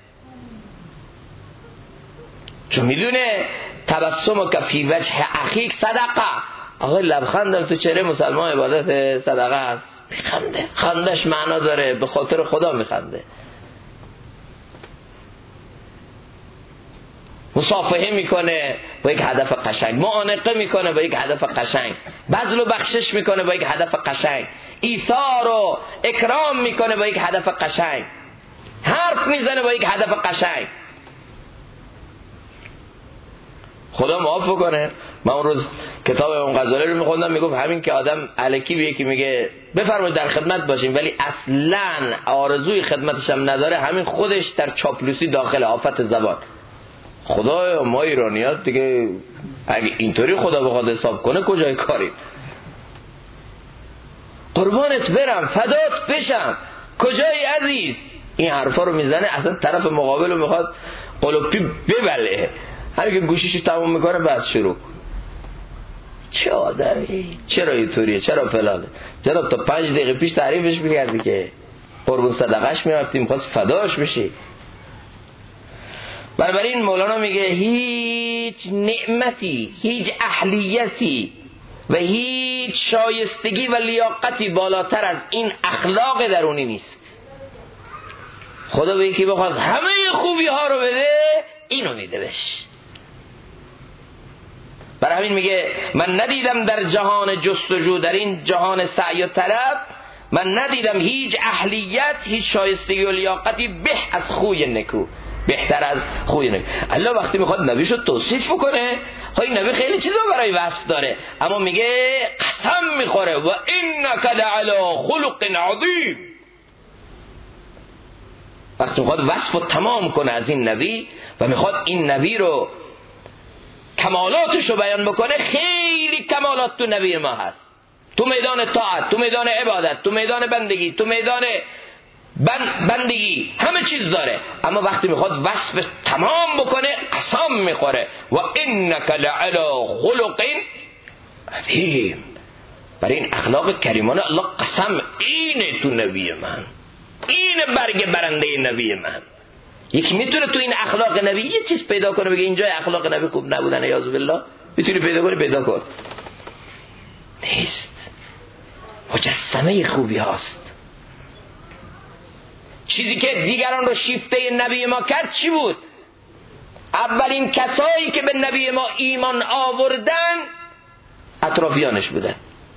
چون میدونه تبسم که فی وجه اخیک صدقه. آقای لبخند تو چهره مسلمان عبادت صدقه است. میخنده، خندش معنا داره، به خاطر خدا میخنده. مصافحه میکنه با یک هدف قشنگ، معانقه میکنه با یک هدف قشنگ، بذل و بخشش میکنه با یک هدف قشنگ، ایثار و اکرام میکنه با یک هدف قشنگ، حرف میزنه با یک هدف قشنگ. خدا معاف کنه. من اون روز کتاب امام غزالی رو میخوندم، میگفت همین که آدم الکی به یکی میگه بفرمایید در خدمت باشیم ولی اصلا آرزوی خدمتش هم نداره، همین خودش در چاپلوسی داخل آفت زبان. خدایا ما ایرانی‌ها دیگه اگه اینطوری خدا بخواد حساب کنه کجای کاریم؟ قربانت برم، فدات بشم، کجای عزیز؟ این حرفا رو میزنه، اصلا طرف مقابل رو میخواد قلوپی ببله. همین که گوشیشو تموم میکنه بعد شروع کن. چه آدمی؟ چرا اینطوریه؟ چرا فلانه؟ جناب تا 5 دقیقه پیش تعریفش میکردی که قربون صدقش میرفتی، میخواست فداش بشی. بنابراین مولانا میگه هیچ نعمتی، هیچ اهلیتی و هیچ شایستگی و لیاقتی بالاتر از این اخلاق درونی نیست. خدا به یکی بخواد همه خوبی ها رو بده، اینو میده بهش. برای همین میگه من ندیدم در جهان جستجو، در این جهان سعی و طلب، من ندیدم هیچ اهلیت، هیچ شایستگی و لیاقتی به از خوی نکو، بهتر از خوی نکو. الله وقتی میخواد نبیشو توصیف کنه، این نبی خیلی چیزا برای وصف داره، اما میگه قسم میخوره و انک لعلی خلق عظیم. وقتی میخواد وصف رو تمام کنه از این نبی و میخواد این نبی رو کمالاتش رو بیان بکنه، خیلی کمالات تو نبی ما هست، تو میدان طاعت، تو میدان عبادت، تو میدان بندگی، تو میدان بندگی، همه چیز داره. اما وقتی میخواد وصف تمام بکنه قسم میخوره و انک لعلی خلق عظیم. برای این اخلاق کریمانه الله قسم اینه تو نبی من، اینه برگ برنده نبی من. یکی میتونه تو این اخلاق نبی یه چیز پیدا کنه بگه اینجا اخلاق نبی خوب نبودن اعوذ بالله؟ میتونی پیدا کنی؟ پیدا کن. نیست. مجسمه خوبی هاست. چیزی که دیگران رو شیفته نبی ما کرد چی بود؟ اولین کسایی که به نبی ما ایمان آوردن اطرافیانش بودن.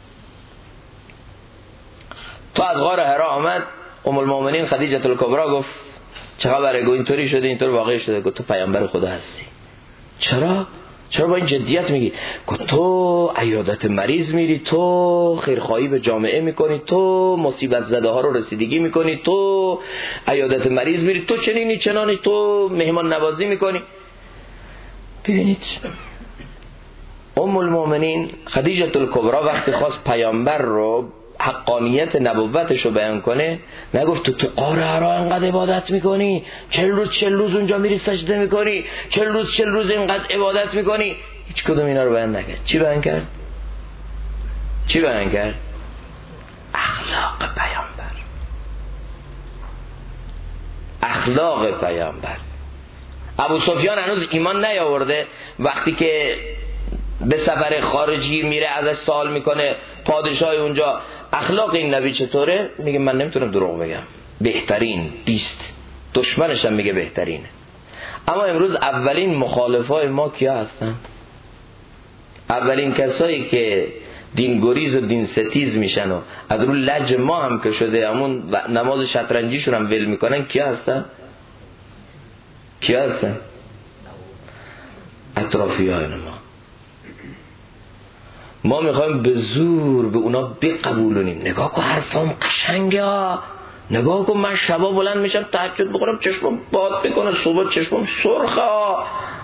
تو از غار حرا آمد، ام المؤمنین خدیجه الکبری گفت چه خبره؟ گفت اینطوری شده، اینطور واقعی شده. گفت تو پیامبر خدا هستی. چرا با این جدیت میگی؟ گفت تو عیادت مریض میری، تو خیرخواهی به جامعه میکنی، تو مصیبت زده ها رو رسیدگی میکنی، تو عیادت مریض میری، تو چنینی چنانی، تو مهمان نوازی میکنی. ببینید ام المؤمنین خدیجه الکبری وقتی خواست پیامبر رو حقانیت نبوتش رو بیان کنه، نگفت تو غار حرا انقدر عبادت میکنی، 40 روز اونجا میری سجده میکنی، 40 روز اینقدر عبادت میکنی. هیچ کدوم اینا رو بیان نکرد. چی بیان کرد؟ اخلاق پیامبر. اخلاق پیامبر. ابو سفیان هنوز ایمان نیاورده، وقتی که به سفر خارجی میره ازش سوال میکنه پادشاه اونجا اخلاق این نبی چطوره؟ میگه من نمیتونم دروغ بگم، بهترین 20 دشمنش هم میگه بهترینه. اما امروز اولین مخالفای ما کیا هستن؟ اولین کسایی که دین گریز و دین ستیز میشن و از رو لج ما هم که شده همون نماز شطرنجیشون هم ول میکنن، کیا هستن؟ اطرافیای ما میخوایم به زور به اونا بقبولونیم. نگاه کن حرفام قشنگه ها، نگاه کن من شبا بلند میشم تهجد بخورم چشمم باد میکنه، صبح چشمم سرخه ها.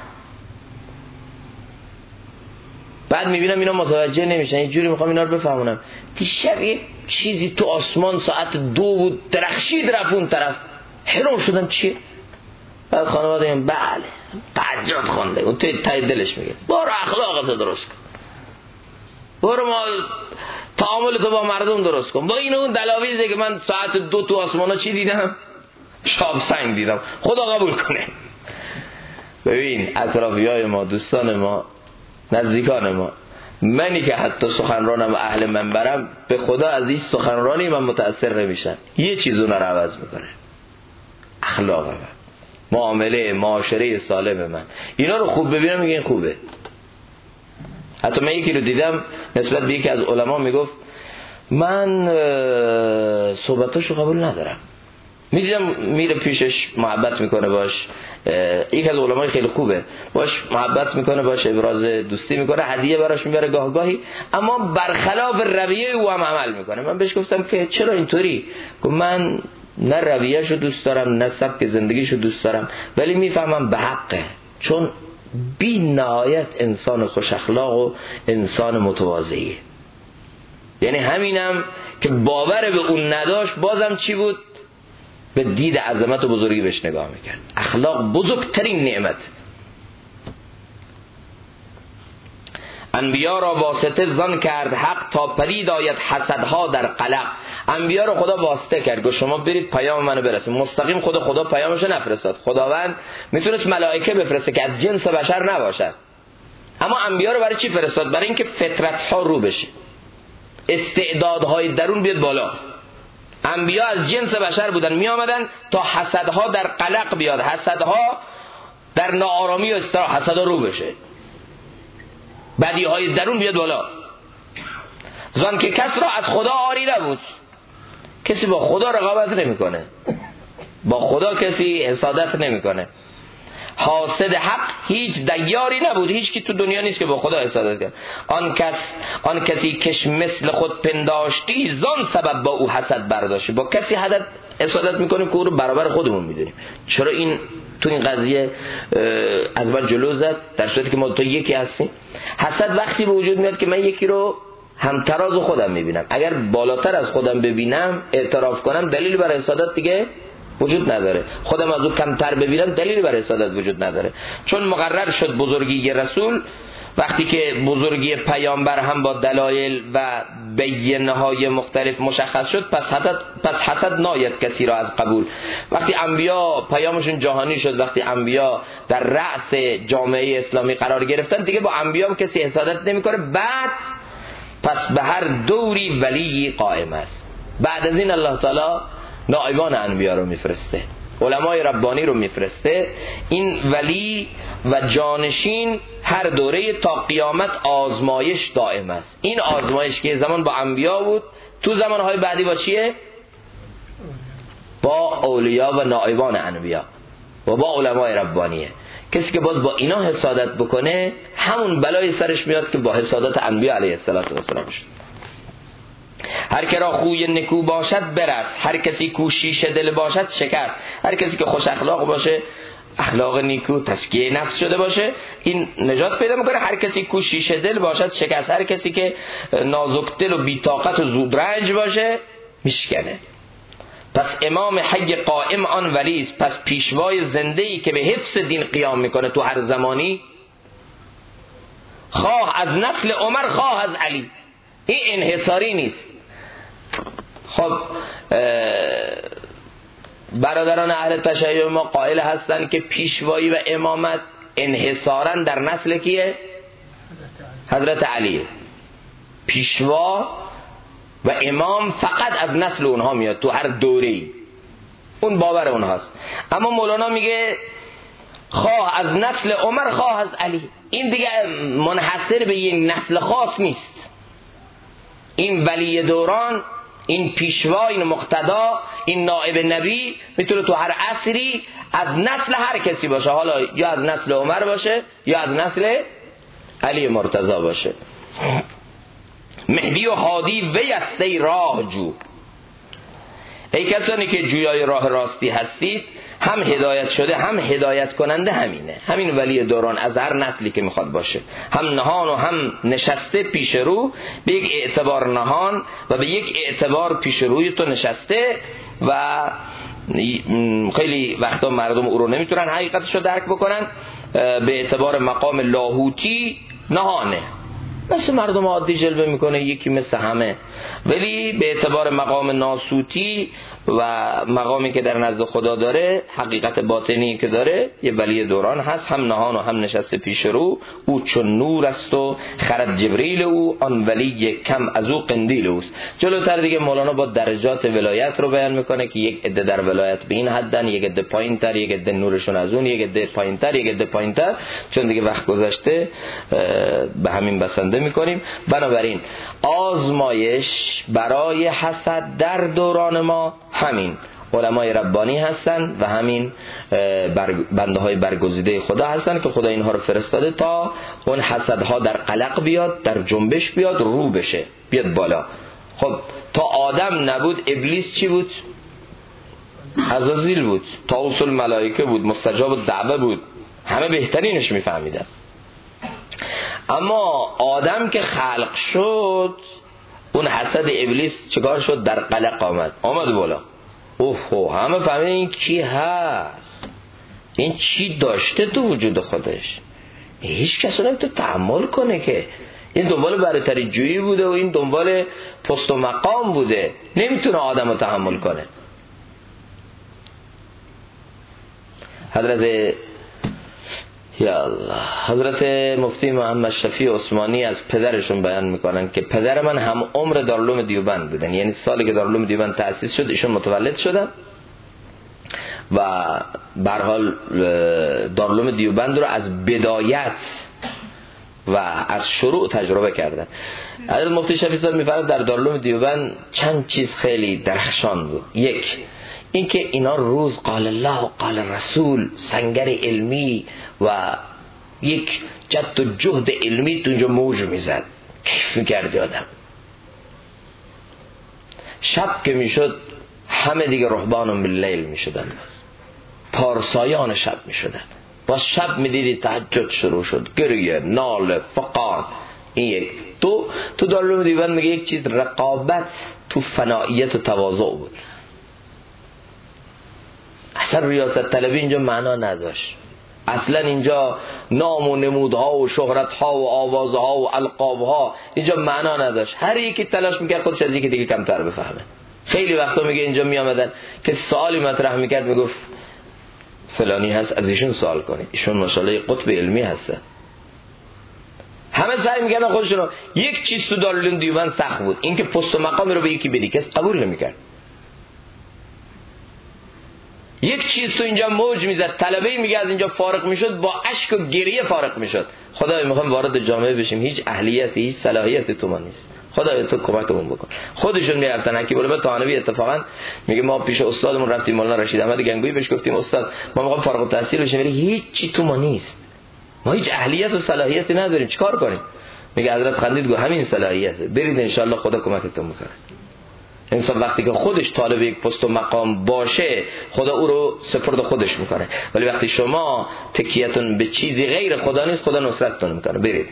بعد میبینم اینا متوجه نمیشن، یه جوری میخوام اینا رو بفهمونم. دیشب یک چیزی تو آسمان ساعت 2 بود درخشید رفت اون طرف، حیران شدم چیه؟ بعد خانواده میگن بله تهجد خونده. اون ته دلش میگه برو اخلاقت درست کن، برو ما تعامل تو با مردم درست کن. با این اون دلاویزه که من ساعت 2 تو آسمانا چی دیدم؟ شاب سنگ دیدم. خدا قبول کنه. ببین اطرافیای ما، دوستان ما، نزدیکان ما، منی که حتی سخنرانم و اهل منبرم، به خدا از این سخنرانی من متأثر نمیشم. یه چیز اونا رو عوض میکنه، اخلاق من، معامله معاشره سالم من. اینا رو خوب ببینم میگه این خوبه. حتی من یکی رو دیدم نسبت به یکی از علما میگفت من صحبتاشو قبول ندارم، میدیدم میره پیشش محبت میکنه باش، یک از علمای خیلی خوبه، باش محبت میکنه، باش ابراز دوستی میکنه، هدیه براش میبره گاه گاهی، اما برخلاف رویه او هم عمل میکنه. من بهش گفتم که چرا اینطوری؟ گفت من نه رویه‌شو دوست دارم نه سبک زندگیشو دوست دارم، ولی میفهمم به حقه، چون بی نهایت انسان خوش اخلاق و انسان متواضعیه. یعنی همینم که باور به اون نداشت بازم چی بود؟ به دید عظمت و بزرگی بهش نگاه میکرد. اخلاق بزرگترین نعمت. انبیا را واسطه زن کرد حق، تا پدید آید حسدها در قلق. انبیا را خدا واسطه کرد، گفت شما برید پیام منو برسید. مستقیم خدا پیامشو نفرستاد. خداوند میتونست ملائکه بفرسته که از جنس بشر نباشد، اما انبیا رو برای چی فرستاد؟ برای اینکه فطرت ها رو بشه، استعدادهای درون بیاد بالا. انبیا از جنس بشر بودن، می آمدن تا حسدها در قلق بیاد، حسدها در ناآرامی و استراحت، حسدها رو بشه، بدیهای درون بیاد بالا. زان که کس را از خدا آری نبود. کسی با خدا رقابت نمیکنه، با خدا کسی حسادت نمیکنه. حاسد حق هیچ دیاری نبود. هیچ کی تو دنیا نیست که با خدا حسادت کنه. آن کسی کش مثل خود پنداشتی، زان سبب با او حسد برداشتی. با کسی حسادت میکنیم که او رو برابر خودمون میدونیم. چرا این تو این قضیه از من جلو زد در صورتی که ما تو یکی هستیم؟ حسد وقتی به وجود میاد که من یکی رو همتراز خودم میبینم. اگر بالاتر از خودم ببینم، اعتراف کنم، دلیلی برای حسادت دیگه وجود نداره. خودم از او کمتر ببینم، دلیلی برای حسادت وجود نداره. چون مقرر شد بزرگی رسول، وقتی که بزرگی پیامبر هم با دلایل و بینه‌های مختلف مشخص شد، پس حسد ناید کسی را از قبول. وقتی انبیا پیامشون جهانی شد، وقتی انبیا در رأس جامعه اسلامی قرار گرفتن، دیگه با انبیا هم کسی حسادت نمی‌کنه. بعد پس به هر دوری ولی قائم است. بعد از این الله تعالی نائبان انبیا رو میفرسته، علمای ربانی رو میفرسته. این ولی و جانشین هر دوره تا قیامت آزمایش دائم است. این آزمایش که زمان با انبیا بود، تو زمانهای بعدی با چیه؟ با اولیا و نائبان انبیا و با علمای ربانیه. کسی که باز با اینا حسادت بکنه، همون بلای سرش میاد که با حسادت انبیا علیه السلام شد. هر که را خوی نکو باشد برست، هر کسی کو شیشه دل باشد شکست. هر کسی که خوش اخلاق باشه، اخلاق نیکو تزکیه نفس شده باشه، این نجات پیدا میکنه. هر کسی کو شیشه دل باشد شکست. هر کسی که نازک دل و بی‌طاقت و زودرنج باشه میشکنه. پس امام حی قائم آن ولیست، پس پیشوای زنده‌ای که به حفظ دین قیام میکنه تو هر زمانی، خواه از نسل عمر خواه از علی. این انحصاری نیست. خب برادران اهل تشیع ما قائل هستند که پیشوایی و امامت انحصارا در نسل کیه؟ حضرت علیه. پیشوا و امام فقط از نسل اونها میاد تو هر دوره‌ای، اون باور اونهاست. اما مولانا میگه خواه از نسل عمر خواه از علی. این دیگه منحصر به یک نسل خاص نیست. این ولی دوران، این پیشوا، این مقتدا، این نائب نبی میتونه تو هر عصری از نسل هر کسی باشه، حالا یا از نسل عمر باشه یا از نسل علی مرتضی باشه. مهدی و هادی ویست ای راه جو. ای کسانی که جویای راه راستی هستید، هم هدایت شده هم هدایت کننده همینه، همین ولی دوران از هر نسلی که میخواد باشه، هم نهان و هم نشسته پیش رو. به یک اعتبار نهان و به یک اعتبار پیش روی تو نشسته و خیلی وقتا مردم او رو نمیتونن حقیقتش رو درک بکنن. به اعتبار مقام لاهوتی نهانه، مثل مردم عادی جلوه میکنه، یکی مثل همه. ولی به اعتبار مقام ناسوتی و مقامی که در نزد خدا داره، حقیقت باطنی که داره، یه ولی دوران هست، هم نهان و هم نشسته پیش رو. او چون نور است و خرد جبریل او، آن ولی کم از او قندیل اوست. جلوتر دیگه مولانا با درجات ولایت رو بیان میکنه که یک عده در ولایت به این حدن، یک عده پایینتر، یک عده نورشون از اون، یک عده پایینتر، یک عده پایینتر. چون دیگه وقت گذشته به همین بسنده میکنیم. بنابراین آزمایش برای حسد در دوران ما همین علمای ربانی هستن و همین بنده های برگزیده خدا هستن که خدا اینها رو فرستاده تا اون حسدها در قلق بیاد، در جنبش بیاد، رو بشه، بیاد بالا. خب تا آدم نبود ابلیس چی بود؟ عزازیل بود، طاووس الملائکه بود، مستجاب الدعوه بود، همه بهترینش میفهمیدن. اما آدم که خلق شد اون حسد ابلیس چیکار شد؟ در قلق آمد بالا. اوه همه فهمیدن این کی هست، این چی داشته تو وجود خودش، هیچ کس نمیتونه تحمل کنه که این دنبال برتری جویی بوده و این دنبال پست و مقام بوده، نمیتونه آدم رو تحمل کنه. حضرت مفتی محمد شفیع عثمانی از پدرشون بیان میکنن که پدر من هم عمر دارالعلوم دیوبند بودن، یعنی سالی که دارالعلوم دیوبند تأسیس شد ایشون متولد شدن و به هر حال دارالعلوم دیوبند رو از بدایت و از شروع تجربه کردن. حضرت مفتی شفیع صاحب میفرمایند در دارالعلوم دیوبند چند چیز خیلی درخشان بود. یک، اینکه اینا روز قال الله و قال رسول، سنگر علمی و یک جد و جهد علمی تو اینجا موج میزد، کیف میکردی آدم. شب که میشد همه دیگه رهبان باللیل میشدن، پارسایان شب میشدن. باز شب میدیدی تهجد شروع شد، گریه، ناله، فقار. این یک. تو دارالعلوم دیوبند میگه یک چیز رقابت تو فنائیت و تواضع بود. اصلا ریاست طلبی اینجا معنا نداشت، اصلا اینجا نام و نمودها و شهرتها و آوازها و القابها اینجا معنا نداشت. هر یکی تلاش میکرد خودش از یکی دیگه کمتر بفهمه. خیلی وقتا میگه اینجا میامدن که سوالی مطرح میکرد میگفت فلانی هست از ایشون سوال کنید، ایشون ماشاءالله قطب علمی هستن. همه سعی میکردن خودشونو. یک چیز تو دارالعلوم دیوبند سخت بود، اینکه پست و مقامی رو به یکی بدی کس قبول نمیکرد. یک چیز تو اینجا موج میزد، طلبه‌ای میگه از اینجا فارغ میشد با اشک و گریه فارغ میشد. خدای میخوام وارد جامعه بشیم، هیچ اهلیتی هیچ صلاحیتی تو ما نیست، خدای تو کمکمون بکن. خودشون میرفتن حکیم العلماء طحاوی اتفاقا میگه ما پیش استادمون رفتیم، مولانا رشید احمد گنگویی، بهش گفتیم استاد ما میخوام فارغ التحصیل بشیم، میگه هیچ چی تو ما نیست، ما هیچ اهلیت و صلاحیتی نداریم، چیکار کنیم؟ میگه حضرت خندید گفت همین صلاحیته، برید ان شاء الله خدا کمکتون میکنه. انسان وقتی که خودش طالب یک پست و مقام باشه خدا او رو سپرد خودش میکنه، ولی وقتی شما تکیتون به چیزی غیر خدا نیست خدا نصرتتون میکنه. برید.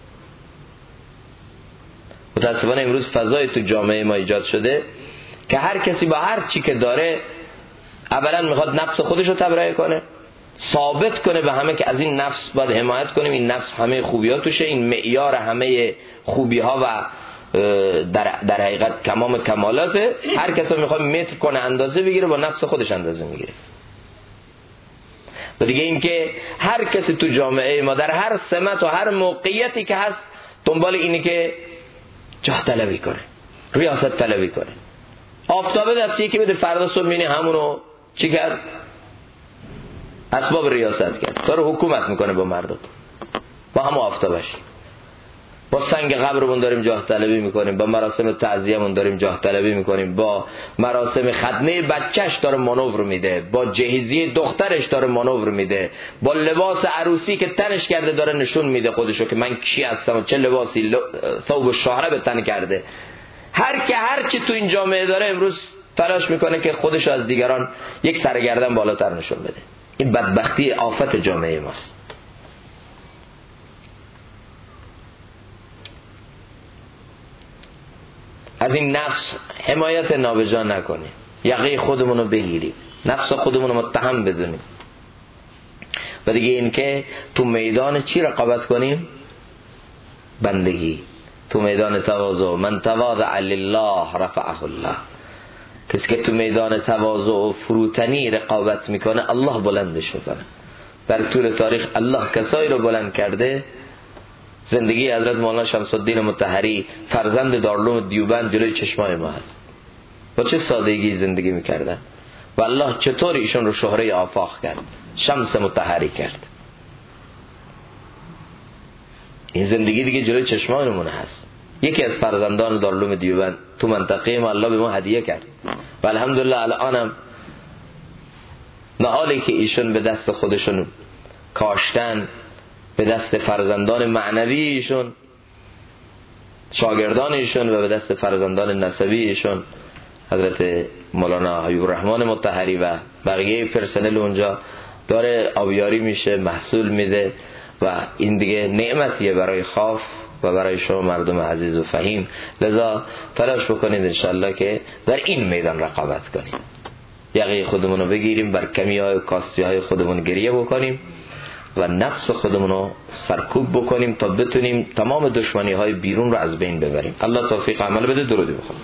متاسفانه امروز فضای تو جامعه ما ایجاد شده که هر کسی با هر چی که داره اولا میخواد نفس خودش رو تبرئه کنه، ثابت کنه به همه که از این نفس باید حمایت کنیم، این نفس همه خوبی‌ها توشه، این معیار همه خوبی‌ها و در حقیقت تمام کمالاته. هر کسی میخواد متر کنه اندازه بگیره، با نفس خودش اندازه میگیره. و دیگه این که هر کسی تو جامعه ما در هر سمت و هر موقعیتی که هست دنبال اینه که جاه طلبی کنه، ریاست طلبی کنه. آفتابه دستی که بده فردا صبح میبینی همونو چی کرد؟ اسباب ریاست کرد، داره حکومت میکنه با مردم، با همون آفتابش. با سنگ قبرمون داریم جاه طلبی میکنیم، با مراسم تعزیه‌مون داریم جاه طلبی میکنیم، با مراسم خدمه بچهش داره مانور میده، با جهیزیه دخترش داره مانور میده، با لباس عروسی که تنش کرده داره نشون میده خودشو که من کی هستم و چه لباسی ثوب الشهره به تن کرده. هر چی تو این جامعه داره امروز تلاش میکنه که خودشو از دیگران یک سرگردن بالاتر نشون بده. این بدبختی آفت جامعه ماست. از این نفس حمایت نابجا نکنیم، یقه خودمونو بگیریم، نفس خودمونو متهم بدونیم. و دیگه این که تو میدان چی رقابت کنیم؟ بندگی. تو میدان تواضع، من تواضع لله رفعه الله. کسی که تو میدان تواضع و فروتنی رقابت میکنه الله بلندش میکنه. در طول تاریخ الله کسایی رو بلند کرده. زندگی حضرت مولانا شمس الدین مطهری فرزند دارالعلوم دیوبند جلوی چشمای ما هست. با چه سادگی زندگی میکردن و الله چطور ایشون رو شهره آفاق کرد، شمس مطهری کرد. این زندگی دیگه جلوی چشمانمون هست. یکی از فرزندان دارالعلوم دیوبند تو منطقه ما الله به ما هدیه کرد و الحمدلله الانم نهالی که ایشون به دست خودشون کاشتن، به دست فرزندان معنوی ایشون، شاگردان ایشون، و به دست فرزندان نسبی ایشون، حضرت مولانا حبیب الرحمن مطهری و بقیه پرسنل اونجا داره آبیاری میشه، محصول میده و این دیگه نعمتیه برای خاف و برای شما مردم عزیز و فهیم. لذا تلاش بکنید انشالله که در این میدان رقابت کنیم، یقه خودمونو بگیریم، بر کمی های و کاستی های خودمون گریه بکنیم و نفس خودمونو سرکوب بکنیم تا بتونیم تمام دشمنی های بیرون رو از بین ببریم. الله توفیق عمل بده. درودی بخونیم.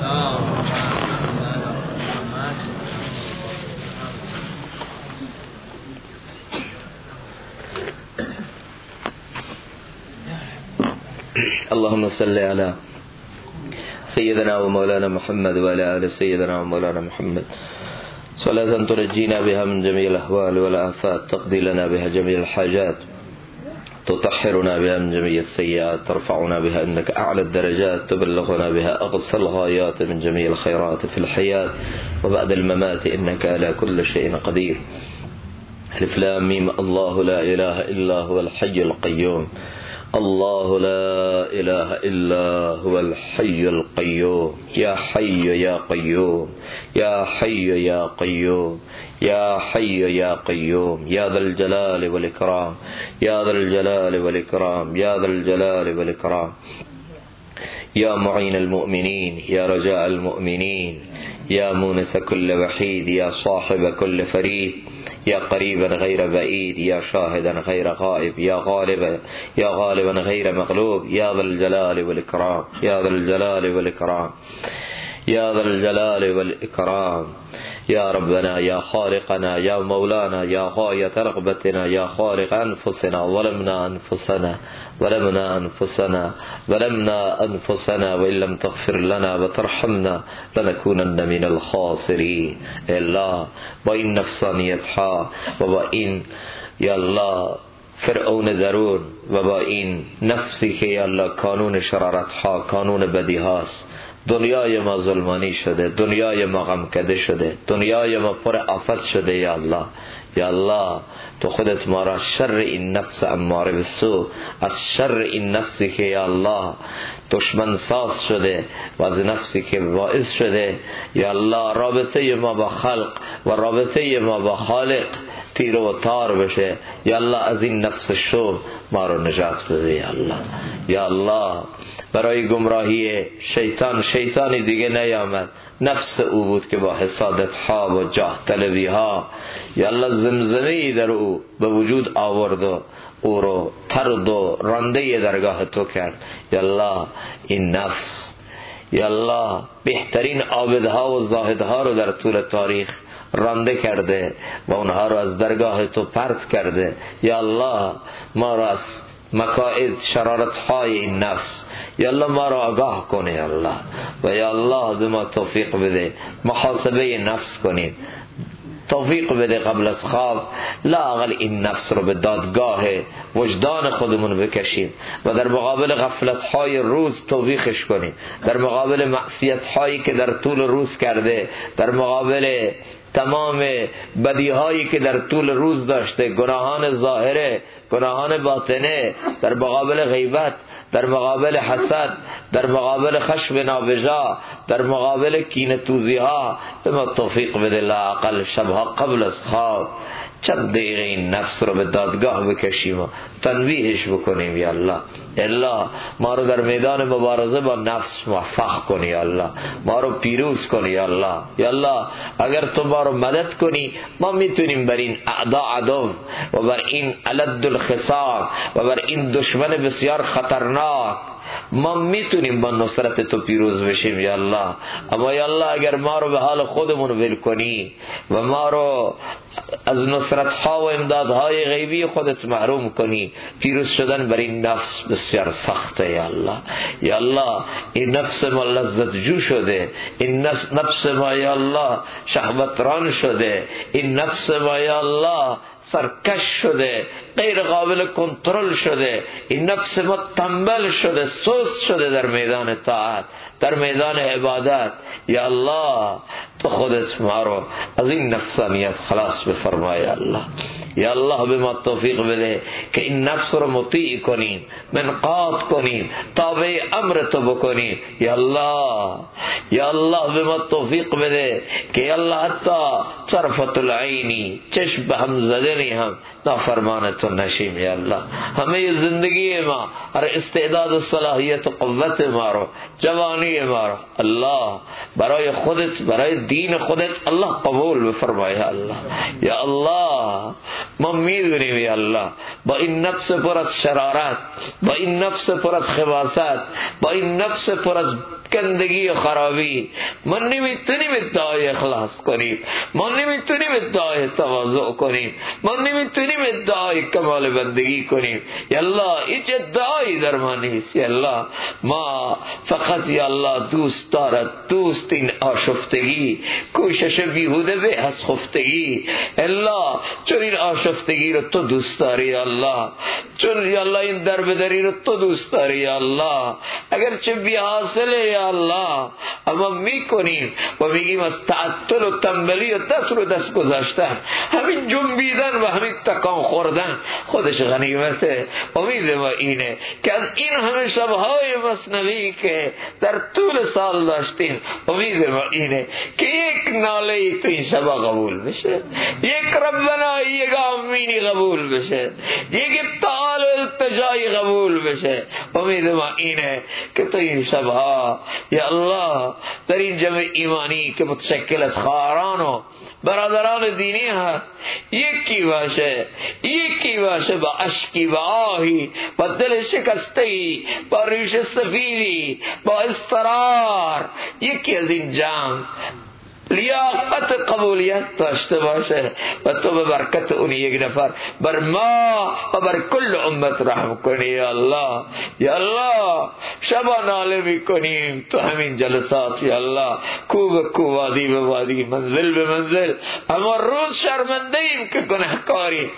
اللهم صل على سيدنا ومولانا محمد وعلى آل سيدنا ومولانا محمد صلاة تنجينا بها من جميع الأهوال والآفات، تقضي لنا بها جميع الحاجات، تطهرنا بها من جميع السيئات، ترفعنا بها إنك أعلى الدرجات، تبلغنا بها أقصى الغايات من جميع الخيرات في الحياة وبعد الممات، إنك على كل شيء قدير. ألف لام ميم. الله لا إله إلا هو الحي القيوم. الله لا إله إلا هو الحي القيوم. يا حي يا قيوم، يا حي يا قيوم، يا حي يا قيوم، يا ذا الجلال والإكرام، يا ذا الجلال والإكرام، يا ذا الجلال والإكرام، يا معين المؤمنين، يا رجاء المؤمنين، يا مونس كل وحيد، يا صاحب كل فريد، يا قريبا غير بعيد، يا شاهدا غير غائب، يا غالبا غير مغلوب، يا ذا الجلال والإكرام، يا ذا الجلال والإكرام، يا ذا الجلال والإكرام. يا ربنا يا خالقنا يا مولانا يا غاية رغبتنا يا خالق أنفسنا، ظلمنا أنفسنا وإن لم تغفر لنا وترحمنا لنكونن من الخاسرين. الله با این نفسانیت ها و با این یا الله فرعون درون و با این نفسی که یا الله کانون شرارت ها، کانون بدی هاست، دنیای ما ظلمانی شده، دنیای ما غمکده شده، دنیای ما پر آفت شده. یا الله، یا الله تو خودت ما را شر این نفس اماره به سو، از شر این نفسی که یا الله دشمن ساز شده و از نفسی که باعث شده یا الله رابطه ما با خلق و رابطه ما با خالق تیر و تار بشه. یا الله از این نفس شوم ما رو نجات بده. یا الله، یا الله برای گمراهی شیطانی دیگه نیامد، نفس او بود که با حسادت ها و جاه طلبی ها یا الله زمزمه‌ای در او به وجود آورد و او رو طرد و رانده درگاه تو کرد. یا الله این نفس یا الله بهترین عابدها و زاهدها رو در طول تاریخ رانده کرده و اونها رو از درگاه تو پرت کرده. یا الله ما رو از مکائد شرارت های این نفس یا الله ما را آگاه کنه یا الله، و یا الله به ما توفیق بده محاسبه نفس کنیم، توفیق بده قبل از خواب لااقل این نفس رو به دادگاه وجدان خودمون بکشیم و در مقابل غفلت های روز توبیخش کنیم، در مقابل معصیت هایی که در طول روز کرده، در مقابل تمام بدی هایی که در طول روز داشته، گناهان ظاهره، گناهان باطنه، در مقابل غیبت، در مقابل حسد، در مقابل خشم نابجا، در مقابل کینه توزی ها، به ما توفیق بده لااقل شبها قبل از خواب چند دقیقه این نفس رو به دادگاه بکشیم و تنبیهش بکنیم. یا الله، الله ما رو در میدان مبارزه با نفس موفق کنی. یا الله ما رو پیروز کنی. یا الله، یا الله اگر تو ما رو مدد کنی ما میتونیم بر این اعدا عدو و بر این علد الخصام و بر این دشمن بسیار خطرناک ما میتونیم با نصرت تو پیروز بشیم. یا الله، اما یا الله اگر ما رو به حال خودمون ول کنی و ما رو از نصرت ها و امدادهای غیبی خودت محروم کنی، پیروز شدن بر این نفس بسیار سخته. یا الله، یا الله این نفس ما لذت جو شده، این نفس ما یا الله شهوت ران شده، این نفس ما یا الله سرکش شده، غیر قابل کنترل شده، این نفس ما تنبل شده، سست شده در میدان طاعت، در میدان عبادت. یا الله تو خودت ما رو از این نفسانیت خلاص بفرمای. الله یا الله به ما توفیق بده که این نفس رو مطیع کنیم، منقاد کنیم، تابع امر تو بکنیم. یا الله یا الله به ما توفیق بده که یا الله حتی طرفت العینی، چشم به هم زدنی هم نافرمان تو نشیم. یا الله همه زندگی ما، هر استعداد و صلاحیت و قوت ما رو، جوانی ما رو الله برای خودت، برای دین خودت الله قبول بفرمای. الله یا الله ما میدونیم یا الله با این نفس پر از شرارت، با این نفس پر از خباثت، با این نفس پر از گندگی و خرابی ما نمیتونیم ادعای اخلاص کنیم، ما نمیتونیم ادعای تواضع کنیم، ما نمیتونیم ادعای کمال بندگی کنیم. یا الله هیچ ادعایی در ما نیست. یا الله ما فقط یا الله دوست دارد، دوست این آشفتگی، کوشش بیهوده به از خفتگی. الله چون این آشفتگی رو تو دوست داری یا الله، چون یا الله این دربدری رو تو دوست داری یا الله، اگرچه بی حاصله یا الله اما میکنیم و میگیم از تعطل و تنبلی و دست رو دست گذاشتن، همین جنبیدن و همین تکان خوردن خودش غنیمته. امید ما اینه که از این همه شبهای مثنوی که در طول سال داشتیم، امید ما اینه که یک ناله تو این شبا قبول بشه، یک ربنا یک آمینی قبول بشه، یک ابتعال و التجای قبول بشه. امید ما اینه که تو این شبها یا الله در این جمع ایمانی که متشکل از خواهران و برادران دینی هست یکی باشه با اشکی و آهی، با دل شکستهی، با ریش سفیدی، با اضطرار، یکی از این جمع لیاقت قبولیت داشته باشه و تو به برکت اون یک نفر بر ما و بر کل امت رحم کنی. یا الله یا الله شبا ناله میکنیم تو همین جلسات یا الله، کو به کو، وادی به وادی، منزل به منزل، اما روز شرمنده ایم که گناهکاریم،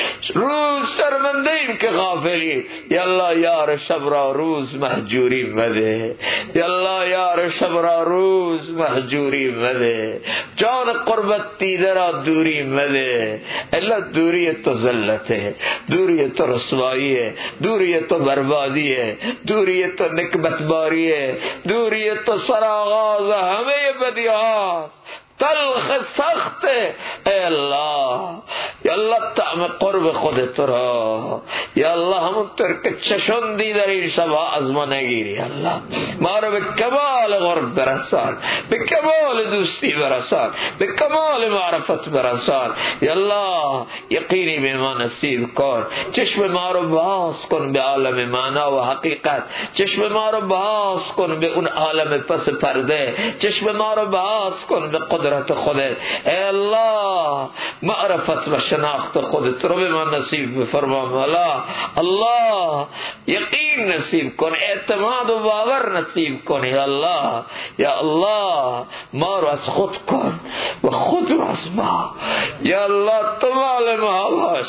روز شرمنده ایم که غافلیم. یا الله یار شب را روز محجوری مده، یا الله یار شب را روز محجوری مده، جان قربت دیده را دوری مده. الا دوری تو ذلته، دوری تو رسواییه، دوری تو بربادیه، دوری تو نکبتباریه، دوری تو سرآغاز همه بدیهاست، تلخ سخت. ای الله یا الله طعم قرب خودت را یا الله همونطور که چشندی در این شبها از ما نگیری. الله ما رو به کمال قرب برسان، به کمال دوستی برسان، به کمال معرفت برسان. یا الله یقینی به ما نصیب کن، چشم ما رو باز کن به عالم معنا و حقیقت، چشم ما رو باز کن به اون عالم پس پرده، چشم ما رو باز کن به قدرت خودت. ای الله معرفت و شناخت خودت رو به ما نصیب بفرما. مولا الله یقین نصیب کن، اعتماد و باور نصیب کن. یا الله یا الله ما رو از خود کن و خود رو از ما. یا الله تو مال ما باش،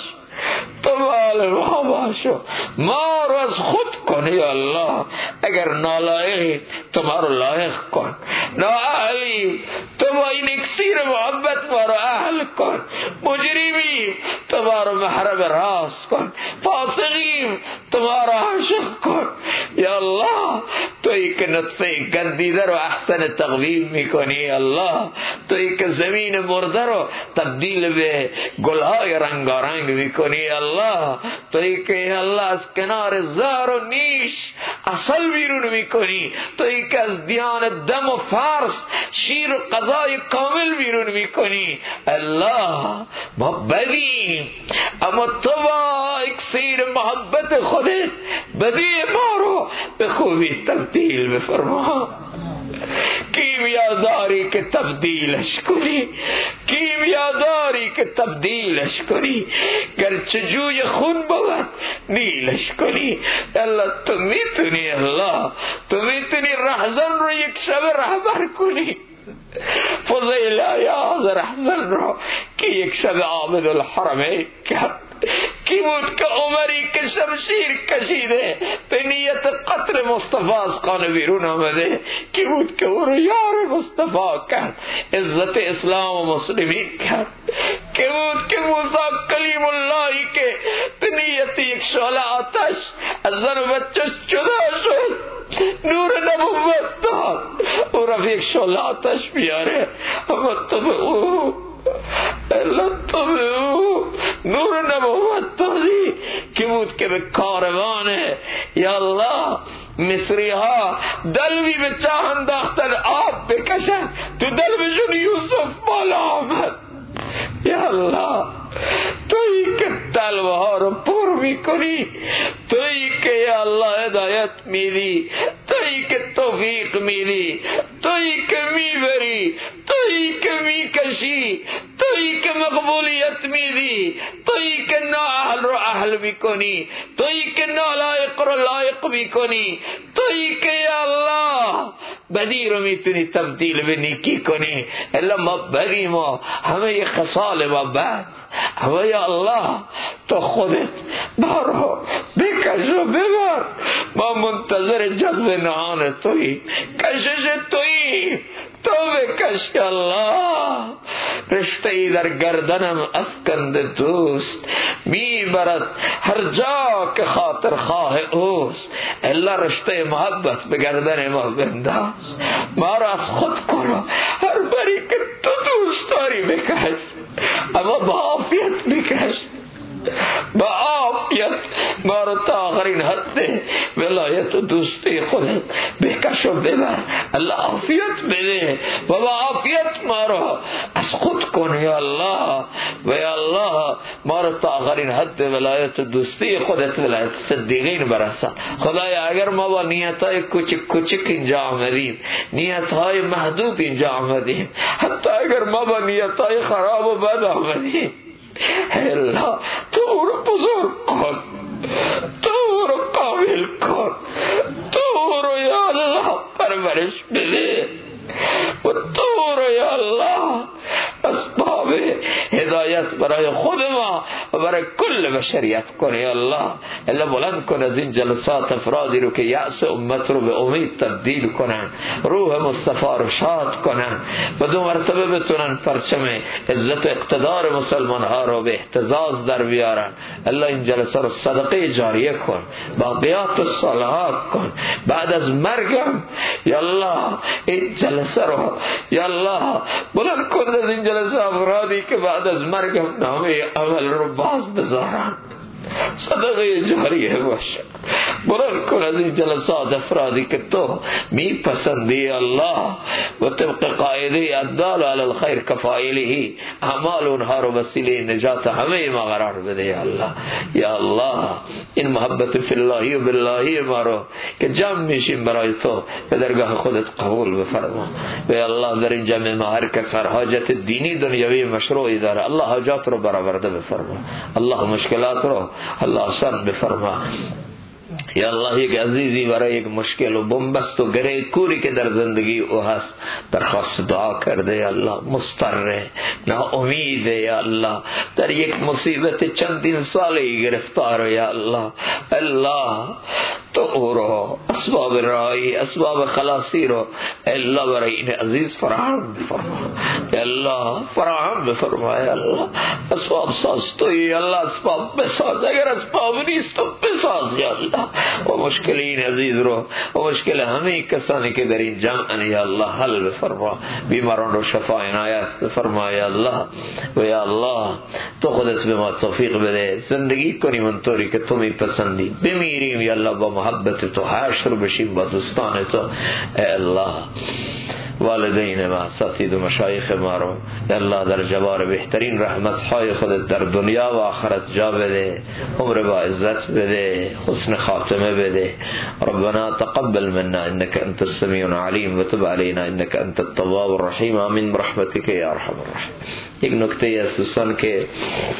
تو مال ما باشو، ما رو از خود کن. یا الله اگر نالایقی تو ما رو لایق کن، نااهلی تو با این اکسیر محبت ما رو اهل کن، مجرمیم تو ما رو محرم راست کن، فاسقیم تو ما رو عاشق کن. یا الله تویی که نطفه گندیده رو احسن تقویم میکنی. الله تویی که زمین مرده رو تبدیل به گلهای رنگارنگ میکنی. الله تویی که الله از کنار زهر و نیش عسل بیرون میکنی، تویی که از دیان دم و فرس شیر و غذای کامل بیرون میکنی. الله ما بدیم اما تو با اکسیر محبت خودت بدی ما رو به خوبی تبدیل بفرما. کیمیاداری که تبدیلش کنی، کیمیاداری که تبدیلش کنی، گرچه جوی خون بود نیلش کنی. الله تو میتونی، الله تو میتونی رهزن رو یک شب رهبر کنی. فضیل یا حاضر حسن را که یک شب عابد الحرمین کرد. کی بود که عمری که شمشیر کشیده به نیت قتل مصطفی از خانه بیرون آمده؟ کی بود که او رو یار مصطفی کرد، عزت اسلام و مسلمین کرد؟ کی بود که موسی کلیم اللهی که به نیت یک شعله آتش از زن و بچه‌ش جدا شد، نور نبوت داد، او رفت یک شعله آتش بیاره، اما تو به او تو به او نور نبوت دادی. کی بود که به کاروان یا الله مصری ها دلوی به چاه انداختن آب بکشن، تو دلوشون یوسف بالا آمد. یا الله تویی که دلوه ها رو پر میکنی، تویی که یا الله هدایت میدی، تویی که توفیق میدی، تویی که میبری، تویی که میکشی، تویی که مقبولیت میدی، تویی که نااهل رو اهل میکنی، تویی که نالایق رو لایق میکنی، تویی که یا الله بدی رو میتونی تبدیل به نیکی کنی. الا ما بدی، ما همه خصال ما بد، اما یا الله تو خودت بارو بکش و ببر، ما منتظر جذب نهان تویی، کشش تویی، تو بکش یا الله. رشته ای در گردنم افکنده دوست، میبرد هر جا که خاطر خواه اوست. الا رشته محبت به گردن ما بنداز، ما را از خود کنو، هر بری که تو دوست داری بکش، اما با عافیت بکش، با عافیت ما رو تا آخرین حد ولایت و دوستی خودت بکش و ببر. الله عافیت بده و با عافیت ما رو از خود کن یا الله. و یا الله ما رو تا آخرین حد ولایت و دوستی خودت، ولایت صدیقین برسان. خدایا اگر ما با نیتهای کوچک کوچک اینجا آمدیم، نیتهای محدود اینجا آمدیم، حتی اگر ما با نیتهای خراب و بد آمدیم، الله تو رو بزرگ کن، تو رو کامل کن، تو رو یا الله پرورش بده و تو رو یا الله اسباب هدایت برای خود ما و برای کل بشریت کن یا الله. الا بلند کن از این جلسات افرادی رو که یأس امت رو به امید تبدیل کنن، روح مصطفی رو شاد کنن و دو مرتبه بتونن پرچم عزت و اقتدار مسلمان ها رو به اهتزاز در بیارن. الله این جلسه رو صدقه جاریه کن، باقیات الصالحات کن. بعد از مرگم یا الله این جلسه رو یا الله بلند کن از این جلسه افرادی که بعد از مرگم نامه عمل رو باز بذارن، صدقه جاریه باشه. بلند کن از این جلسات افرادی که تو میپسندی الله و طبق قاعده الدال علی الخیر کفائله، اعمال اونها رو وسیله نجات همه ما قرار بده یا الله. یا الله این محبت فی الله و بالله ما رو که جمع میشیم برای تو به درگاه خودت قبول بفرما. و یا الله در این جمع ما هر کس هر حاجت دینی دنیوی مشروعی داره، الله حاجات رو برآورده بفرما، الله مشکلات رو الله آسان بفرما. یا الله یک عزیزی برای یک مشکل و بنبست و گره کوری که در زندگی او هست درخواست دعا کرده یا الله، مضطره، ناامیده یا الله، در یک مصیبت چندین سالی گرفتار یا الله. الله تو او رو اسباب رایی، اسباب خلاصی رو الله برای این عزیز فراهم بفرما یا الله، فراهم بفرما یا الله. اسباب ساز تو یا الله، اسباب بساز، اگر اسباب نیست تو بساز یا الله. و مشکل این عزیز رو و مشکل همه کسانی که در این جمع یا الله حل بفرما، بیماران رو شفا عنایت بفرما یا الله. و یا الله تو خودت به ما توفیق بده زندگی کنیم اونطوری که تو میپسندی، بمیریم یا الله با محبت تو، حشر بشیم با دوستان تو ای الله. والدین ما، اساتید و مشایخ ما رو یا الله در جوار بهترین رحمت های خودت در دنیا و آخرت جا بده، عمر با عزت بده، حسن خاتمه بده. ربنا تقبل منا انك انت السميع العليم وتب علينا انك انت التواب الرحيم آمین برحمتك یا ارحم الراحمین. یک نکته است دوستان که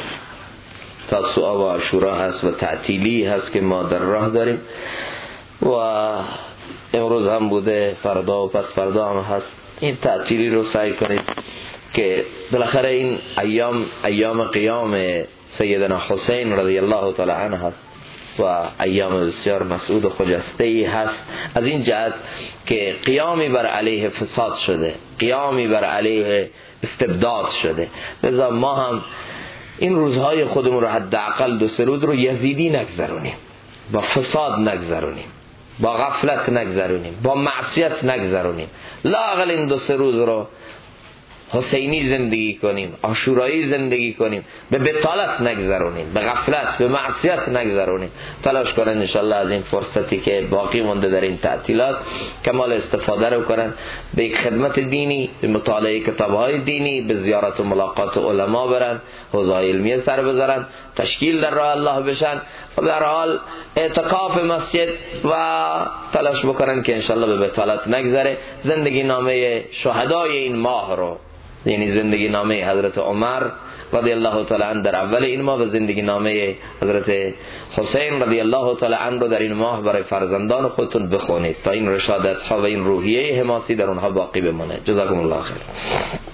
تاسوعا و عاشورا هست و تعطیلی هست که ما در راه داریم و امروز هم بوده، فردا و پس فردا هم هست. این تعطیلی رو سعی کنید که بالاخره این ایام قیام سیدنا حسین رضی الله تعالی عنه هست و ایام بسیار مسعود و خجسته ای هست، از این جهت که قیامی بر علیه فساد شده، قیامی بر علیه استبداد شده. لذا ما هم این روزهای خودمون رو حداقل 2-3 روز رو یزیدی نگذرونیم، با فساد نگذرونیم، با غفلت نگذرونیم، با معصیت نگذرونیم. لااقل این 2-3 روز رو حسینی زندگی کنیم، عاشورایی زندگی کنیم، به بطالت نگذرونیم، به غفلت، به معصیت نگذرونیم. تلاش کنن انشالله از این فرصتی که باقی مونده در این تعطیلات کمال استفاده رو کنن، به یک خدمت دینی، به مطالعه کتاب‌های دینی، به زیارت و ملاقات علما برن، حوزه‌های علمیه سر بذارن، تشکیل در راه الله بشن و به هر حال اعتکاف مسجد و تلاش بکنن که انشالله به بطالت نگذره. زندگی نامه شهدای این ماه رو، یعنی زندگی نامه حضرت عمر رضی الله تعالی عنه در اول این ماه و زندگی نامه حضرت حسین رضی الله تعالی عنه رو در این ماه برای فرزندان خودتون بخونید تا این رشادت ها و این روحیه حماسی در اونها باقی بمونه. جزاکم الله خیر.